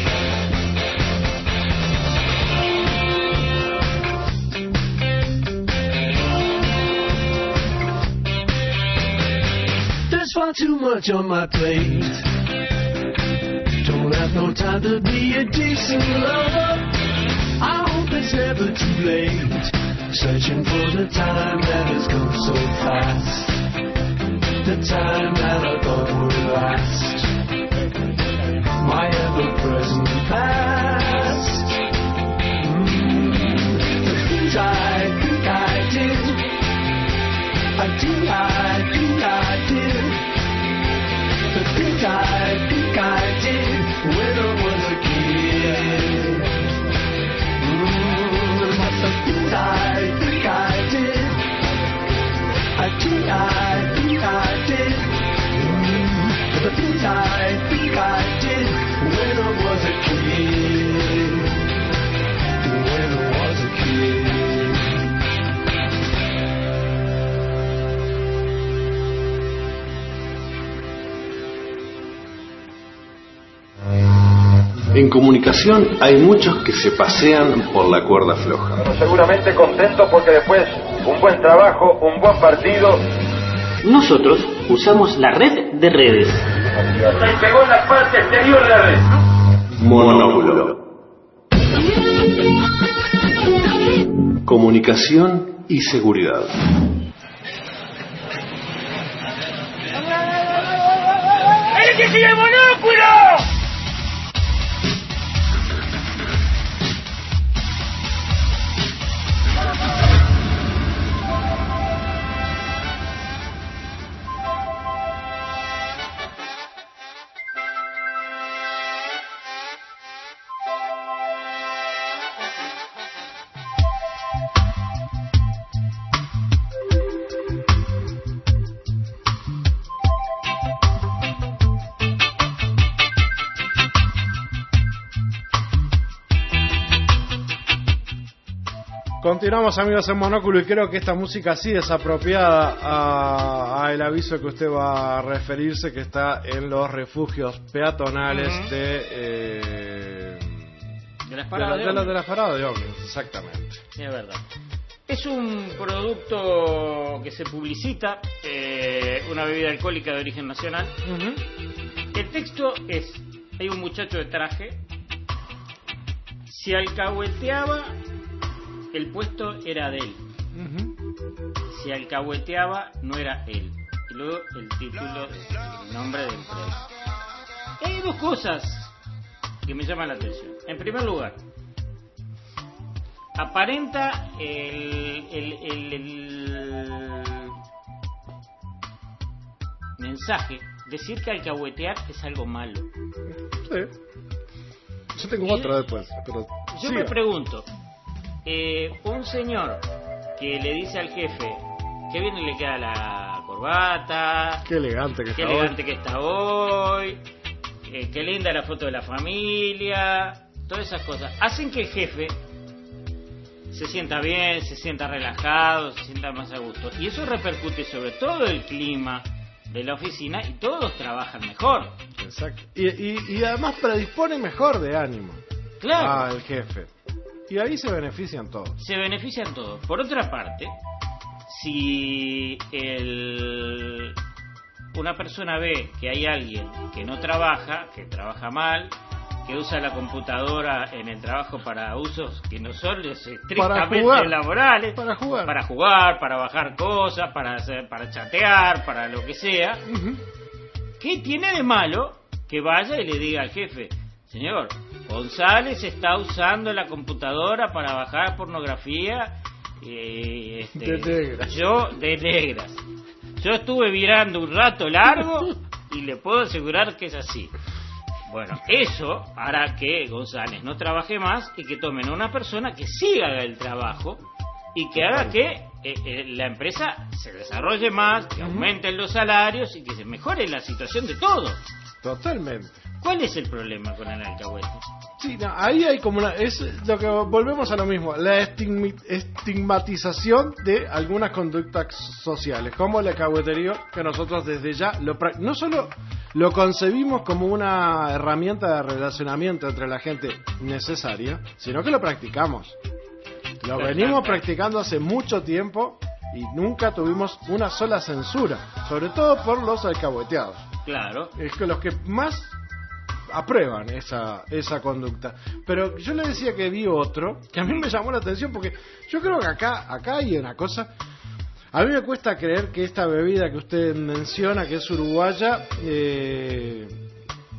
There's far too much on my plate. Don't have no time to be a decent lover. I hope it's never too late. Searching for the time that has gone so fast. The time that I thought would last. My ever-present past. Mm. The things I think I did. I think I think I did. The things I think I did when I was a kid. Mm, but the things I think I did. I think I think I did. think I think I did when I was a kid. When I was a kid. En comunicación hay muchos que se pasean por la cuerda floja. Pero seguramente contentos porque después un buen trabajo, un buen partido. Nosotros usamos la red de redes. Se pegó en la parte exterior de la red. Monóculo. Comunicación y seguridad. ¡El que sigue monóculo! Continuamos, amigos, en Monóculo, y creo que esta música sí es apropiada a, a el aviso que usted va a referirse, que está en los refugios peatonales uh-huh. de, eh, de las paradas de, de, de, de, de las paradas de ómnibus, exactamente. Sí, es verdad. Es un producto que se publicita, eh, una bebida alcohólica de origen nacional. Uh-huh. El texto es: hay un muchacho de traje, si alcahueteaba, el puesto era de él. Uh-huh. Si alcahueteaba, no era él. Y luego el título, el nombre del proyecto. Hay dos cosas que me llaman la atención. En primer lugar, aparenta el, el, el, el mensaje decir que alcahuetear es algo malo. Sí. Yo tengo otra después, pero yo siga. Me pregunto, eh, un señor que le dice al jefe que bien le queda la corbata, qué elegante que qué está elegante hoy. que está hoy, eh, qué linda la foto de la familia, todas esas cosas hacen que el jefe se sienta bien, se sienta relajado, se sienta más a gusto, y eso repercute sobre todo el clima de la oficina y todos trabajan mejor. Exacto. Y, y, y además predispone mejor de ánimo, claro, al jefe. Y ahí se benefician todos. Se benefician todos. Por otra parte, si el, una persona ve que hay alguien que no trabaja, que trabaja mal, que usa la computadora en el trabajo para usos que no son estrictamente para laborales, para jugar, para jugar, para bajar cosas, para hacer, para chatear, para lo que sea, uh-huh. ¿qué tiene de malo que vaya y le diga al jefe: señor, González está usando la computadora para bajar pornografía eh, este, de negras. Yo de negras. Yo estuve virando un rato largo y le puedo asegurar que es así. Bueno, eso hará que González no trabaje más y que tomen a una persona que sí haga el trabajo y que haga que eh, eh, la empresa se desarrolle más, que aumenten los salarios y que se mejore la situación de todos. Totalmente. ¿Cuál es el problema con el alcahuete? Sí, no, ahí hay como una... Es lo que volvemos a lo mismo, la estigmi, estigmatización de algunas conductas sociales, como el alcahueterío, que nosotros desde ya lo, no solo lo concebimos como una herramienta de relacionamiento entre la gente necesaria, sino que lo practicamos. Lo venimos practicando hace mucho tiempo y nunca tuvimos una sola censura, sobre todo por los alcahueteados. Claro. Es que los que más aprueban esa esa conducta. Pero yo le decía que vi otro que a mí me llamó la atención, porque yo creo que acá acá hay una cosa. A mí me cuesta creer que esta bebida que usted menciona, que es uruguaya, eh,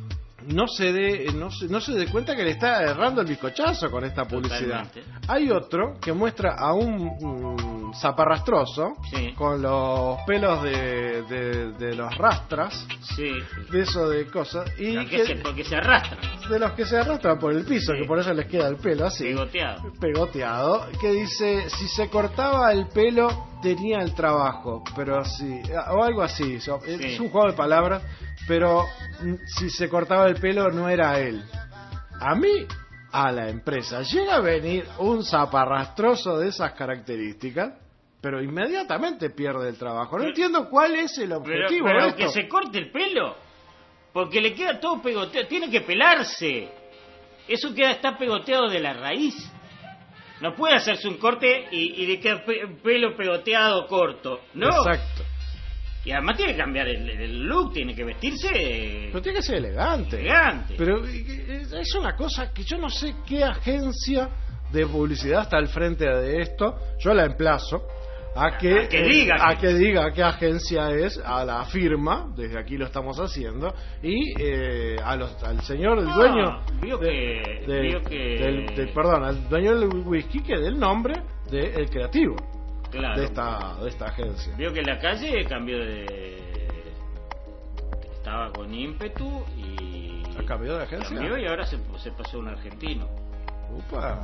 no se dé no se, no se dé cuenta que le está errando el bizcochazo con esta publicidad. Totalmente. Hay otro que muestra a un mm, zaparrastroso Sí. con los pelos de, de, de los rastras, Sí. de eso de cosas, y Porque que- se, porque se arrastra. de los que se arrastran por el piso, Sí. que por eso les queda el pelo así, Pegoteado. pegoteado, que dice, si se cortaba el pelo tenía el trabajo, pero si, o algo así, so- Sí. es un juego de palabras, pero mm, si se cortaba el pelo no era él. A mí, a la empresa, llega a venir un zaparrastroso de esas características, pero inmediatamente pierde el trabajo. No entiendo cuál es el Pero, objetivo pero de esto. que se corte el pelo. Porque le queda todo pegoteado. Tiene que pelarse. Eso queda está pegoteado de la raíz. No puede hacerse un corte y, y le queda pe- pelo pegoteado corto. No. Exacto. Y además tiene que cambiar el, el look. Tiene que vestirse Pero tiene que ser elegante. elegante. Pero eh, es una cosa que yo no sé qué agencia de publicidad está al frente de esto. Yo la emplazo a que, A que diga eh, a que- que diga qué agencia es, a la firma, desde aquí lo estamos haciendo, y eh, a los, al señor, el Ah, dueño vio de- que- de- vio que- del, del- perdón, al dueño del whisky, que del nombre del creativo Claro. de esta de esta agencia. Vio que la calle cambió de... Estaba con ímpetu y... ¿Ha cambiado de agencia? Cambió y ahora se, se pasó a un argentino. Upa.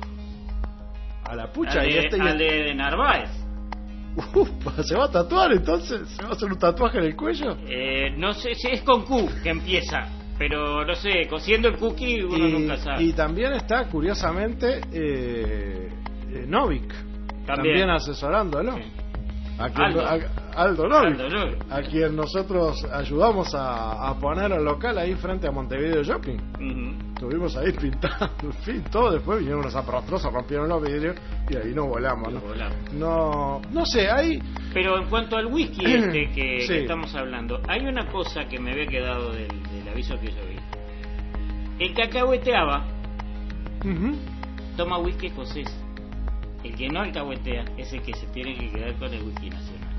A la pucha. Al y de, este y al de, de Narváez. Upa, ¿se va a tatuar entonces? ¿Se va a hacer un tatuaje en el cuello? Eh, no sé, si es con Q que empieza, pero no sé, cosiendo el cookie uno y, nunca sabe. y también está, curiosamente, eh, eh, Novik. También, asesorándolo. A quien, Aldo. a- Aldo Novik. Aldo Novik. A quien nosotros ayudamos a, a poner el local ahí frente a Montevideo Shopping. Ujú. Estuvimos ahí pintando, en fin, todo. Después vinieron unos aparastrosos, rompieron los vidrios y ahí nos volamos, ¿no? Volamos. No, no sé, hay... Pero en cuanto al whisky este que, Sí. que estamos hablando, hay una cosa que me había quedado del, del aviso que yo vi. El que alcahueteaba Ujú. toma whisky escocés. El que no alcahuetea es el que se tiene que quedar con el whisky nacional.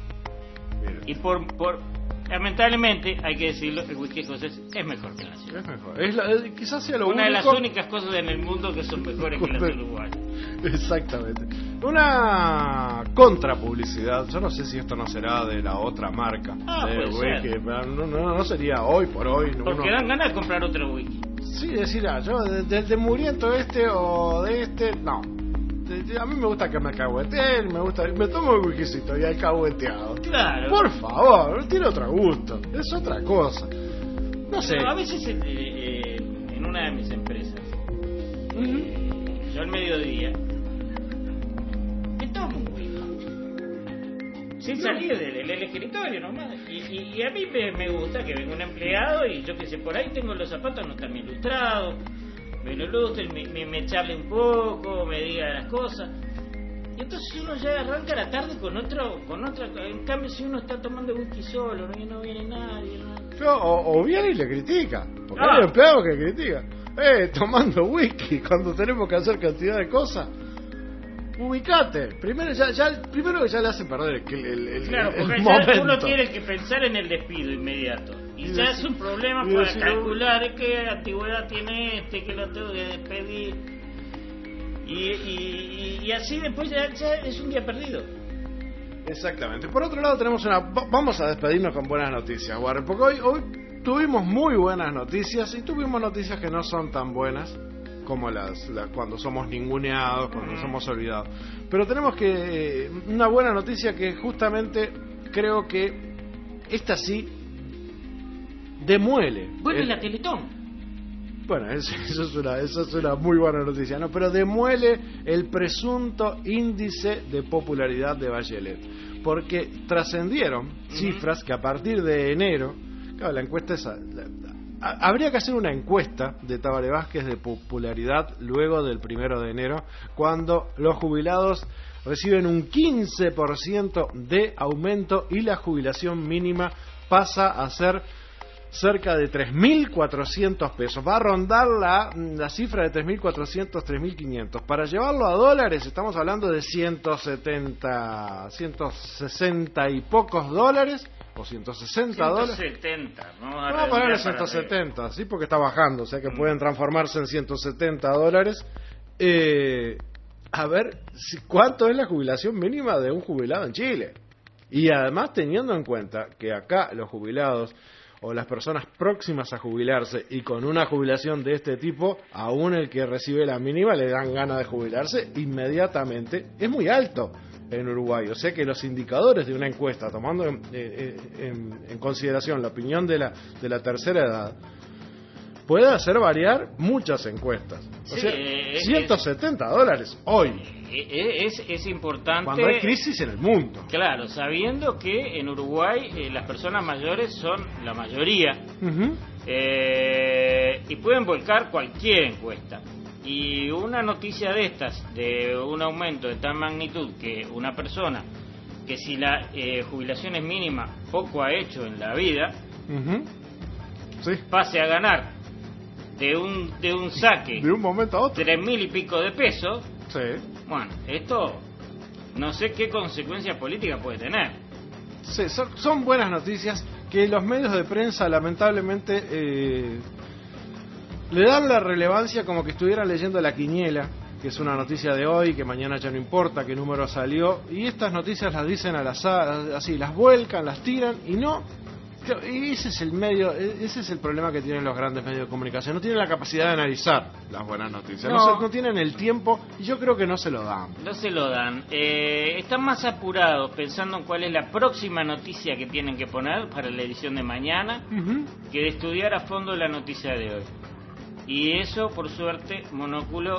Y por, por lamentablemente, hay que decirlo, el whisky escocés es mejor que el nacional. Es mejor. Es la- es- quizás sea lo Una de único... las únicas cosas en el mundo que son mejores que las de Uruguay. Exactamente. Una contrapublicidad. Yo no sé si esto no será de la otra marca. Ah, de puede whisky, ser. pero no, no, no sería hoy por hoy. no, Porque uno- dan ganas de comprar otro whisky. Sí, decir, ah, yo de- del de muriento este o de este, no. De- de- a mí me gusta que me alcahueteen, me gusta, me tomo el whiskycito y alcahueteado. Claro. Por favor, tiene otro gusto, es otra cosa. No sé. Pero a veces eh, eh, en una de mis empresas, eh, yo al mediodía me tomo un whisky sin salir del, del escritorio nomás. Y, y, y a mí me, me gusta que venga un empleado y yo que sé, por ahí tengo los zapatos, no están bien ilustrados, me lo ilustren, me, me, me charle un poco, me diga las cosas. Y entonces uno ya arranca la tarde con otro, con otra. En cambio, si uno está tomando whisky solo, no, no viene nadie, ¿no? Yo, o, o viene y le critica, porque Ah. hay empleados que critican. Eh, tomando whisky cuando tenemos que hacer cantidad de cosas. Ubicate. Primero ya, ya, primero que ya le hacen perder el, el, el, Claro, el porque ya momento. uno tiene que pensar en el despido inmediato. Y, Y ya decir- es un problema y para decir, calcular qué antigüedad tiene este, que lo tengo que despedir. Y, y, y, y así después ya, ya es un día perdido. Exactamente. Por otro lado tenemos una... va- Vamos a despedirnos con buenas noticias, Warren, porque hoy, hoy tuvimos muy buenas noticias y tuvimos noticias que no son tan buenas como las, las cuando somos ninguneados, cuando somos olvidados. Pero tenemos que... eh, una buena noticia que justamente creo que esta sí demuele. Vuelve el- la Teletón. Bueno, eso, eso es una, eso es una muy buena noticia, ¿no? Pero demuele el presunto índice de popularidad de Bachelet, porque trascendieron cifras que a partir de enero, claro, la encuesta es, la- a- habría que hacer una encuesta de Tabaré Vázquez de popularidad luego del primero de enero, cuando los jubilados reciben un quince por ciento de aumento y la jubilación mínima pasa a ser cerca de tres mil cuatrocientos pesos. Va a rondar la, la cifra de tres mil cuatrocientos, tres mil quinientos. Para llevarlo a dólares estamos hablando de ciento setenta, ciento sesenta y pocos dólares o ciento sesenta dólares. ciento setenta, ¿no? Vamos a ponerle ciento setenta, sí, porque está bajando, o sea que mm. pueden transformarse en ciento setenta dólares. Eh, a ver, si, ¿cuánto es la jubilación mínima de un jubilado en Chile? Y además teniendo en cuenta que acá los jubilados o las personas próximas a jubilarse y con una jubilación de este tipo, aún el que recibe la mínima le dan ganas de jubilarse inmediatamente, es muy alto en Uruguay. O sea que los indicadores de una encuesta, tomando en, en, en consideración la opinión de la, de la tercera edad, puede hacer variar muchas encuestas. O sí, sea, es, ciento setenta dólares hoy. Es, es importante. Cuando hay crisis en el mundo. Claro, sabiendo que en Uruguay eh, las personas mayores son la mayoría. Uh-huh. eh, y pueden volcar cualquier encuesta. Y una noticia de estas, de un aumento de tal magnitud que una persona, que si la eh, jubilación es mínima, poco ha hecho en la vida, uh-huh. sí. pase a ganar de un de un saque de un momento a otro tres mil y pico de pesos. Sí. Bueno, esto no sé qué consecuencias políticas puede tener. Sí, son, son buenas noticias que los medios de prensa lamentablemente eh, le dan la relevancia como que estuvieran leyendo la quiniela, que es una noticia de hoy, que mañana ya no importa qué número salió, y estas noticias las dicen al azar, así, las vuelcan, las tiran y no. Y ese es el medio, ese es el problema que tienen los grandes medios de comunicación. No tienen la capacidad de analizar las buenas noticias. No, no, se, no tienen el tiempo y yo creo que no se lo dan. No se lo dan. Eh, están más apurados pensando en cuál es la próxima noticia que tienen que poner para la edición de mañana, uh-huh. que de estudiar a fondo la noticia de hoy. Y eso, por suerte, Monóculo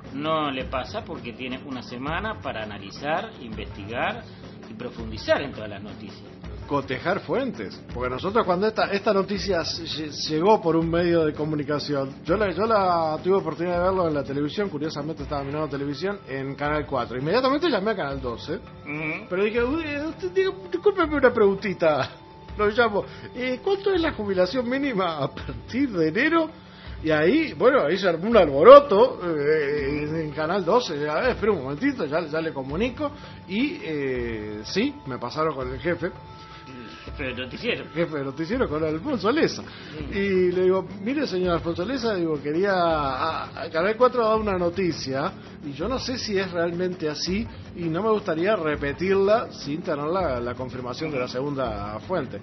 no le pasa porque tiene una semana para analizar, investigar y profundizar en todas las noticias. Cotejar fuentes, porque nosotros cuando esta esta noticia llegó por un medio de comunicación, yo la yo la tuve oportunidad de verlo en la televisión, curiosamente estaba mirando televisión en Canal cuatro, inmediatamente llamé a Canal doce, uh-huh. pero dije, usted, discúlpeme una preguntita, lo llamo, eh, ¿cuánto es la jubilación mínima a partir de enero? Y ahí, bueno, ahí se armó un alboroto eh, en Canal doce. A ver, espera un momentito, ya, ya le comunico. Y eh, sí, me pasaron con el jefe. Jefe de noticiero. Jefe de noticiero con Alfonso Leza. Mm. Y le digo, mire señor Alfonso Leza, digo, quería... A, a Canal cuatro da una noticia y yo no sé si es realmente así y no me gustaría repetirla sin tener la, la confirmación de la segunda fuente.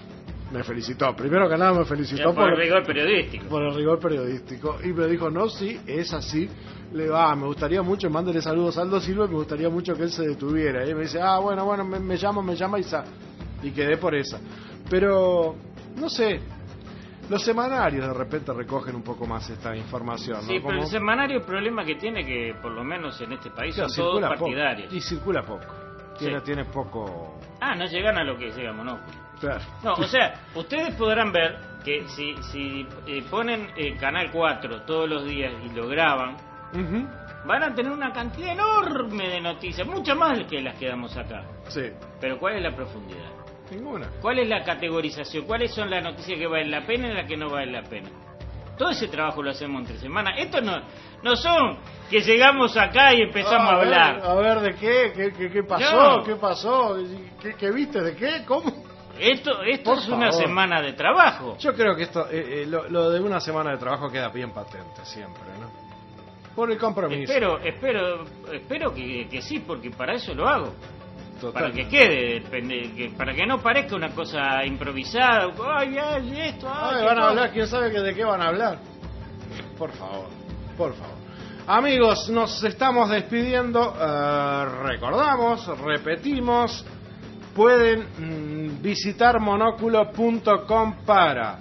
Me felicitó, primero que nada me felicitó por, por el rigor periodístico. Por el rigor periodístico. Y me dijo, no, sí, es así. Le va, ah, me gustaría mucho, mándele saludos a Aldo Silva, me gustaría mucho que él se detuviera. Y me dice, ah, bueno, bueno, me, me llama, me llama y sa. Y quedé por esa. Pero, no sé, los semanarios de repente recogen un poco más esta información, ¿no? Sí, Como... pero el semanario, el problema que tiene que, por lo menos en este país, son todos partidarios. Poco. Y circula poco. Tiene, sí. tiene poco... Ah, no llegan a lo que llega Monóculo. Claro. No, o sea, ustedes podrán ver que si si eh, ponen eh, Canal cuatro todos los días y lo graban, uh-huh. van a tener una cantidad enorme de noticias, muchas más que las que damos acá. Sí. Pero ¿cuál es la profundidad? Ninguna. ¿Cuál es la categorización? ¿Cuáles son las noticias que valen la pena y las que no valen la pena? Todo ese trabajo lo hacemos entre semanas. Esto no no son que llegamos acá y empezamos ah, a, a hablar. Ver, a ver, ¿de qué? ¿Qué, qué, qué pasó? No. ¿Qué pasó? ¿Qué, ¿Qué viste? ¿De qué? ¿Cómo? Esto esto es una semana de trabajo. Yo creo que esto eh, eh, lo, lo de una semana de trabajo queda bien patente siempre, ¿no? Por el compromiso. Espero espero espero que, que sí, porque para eso lo hago. Total. Para que quede, que, para que no parezca una cosa improvisada. Ay, ay, esto, ay, ay van a hablar, quién sabe que de qué van a hablar. Por favor, por favor. Amigos, nos estamos despidiendo. Uh, recordamos, repetimos. Pueden mmm, visitar monóculo punto com para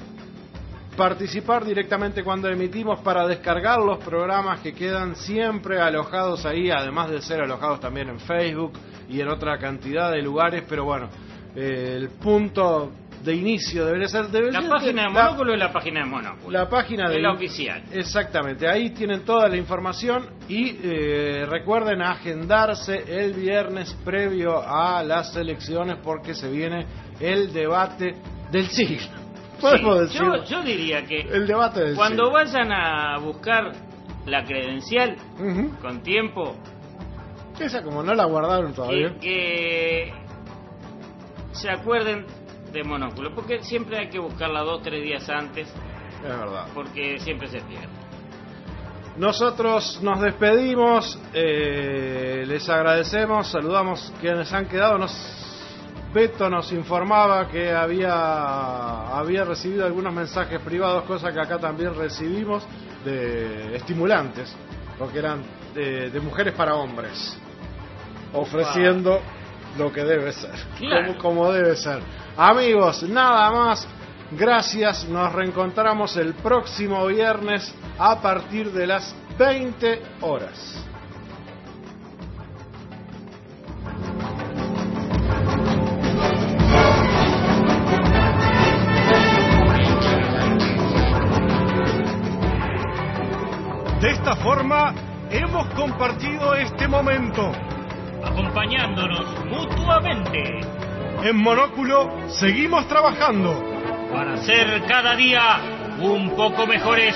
participar directamente cuando emitimos, para descargar los programas que quedan siempre alojados ahí, además de ser alojados también en Facebook y en otra cantidad de lugares, pero bueno, eh, el punto de inicio debería ser... Debería la página de Monóculo es la página de Monóculo. La página de... la oficial. Exactamente, ahí tienen toda la información y eh, recuerden agendarse el viernes previo a las elecciones porque se viene el debate del siglo. Podemos sí, decir, yo, yo diría que el debate del cuando siglo. Vayan a buscar la credencial uh-huh. con tiempo... Esa como no la guardaron todavía. Que, que se acuerden de Monóculo, porque siempre hay que buscarla dos, tres días antes. Es verdad. Porque siempre se pierde. Nosotros nos despedimos, eh, les agradecemos, saludamos quienes han quedado. Nos, Beto nos informaba que había, había recibido algunos mensajes privados, cosa que acá también recibimos, de estimulantes, porque eran de, de mujeres para hombres, ofreciendo lo que debe ser, claro. como, como debe ser. Amigos, nada más. Gracias, nos reencontramos el próximo viernes a partir de las veinte horas. De esta forma, hemos compartido este momento, acompañándonos mutuamente. En Monóculo seguimos trabajando para ser cada día un poco mejores.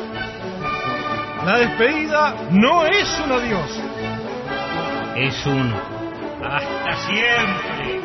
La despedida no es un adiós, es un hasta siempre.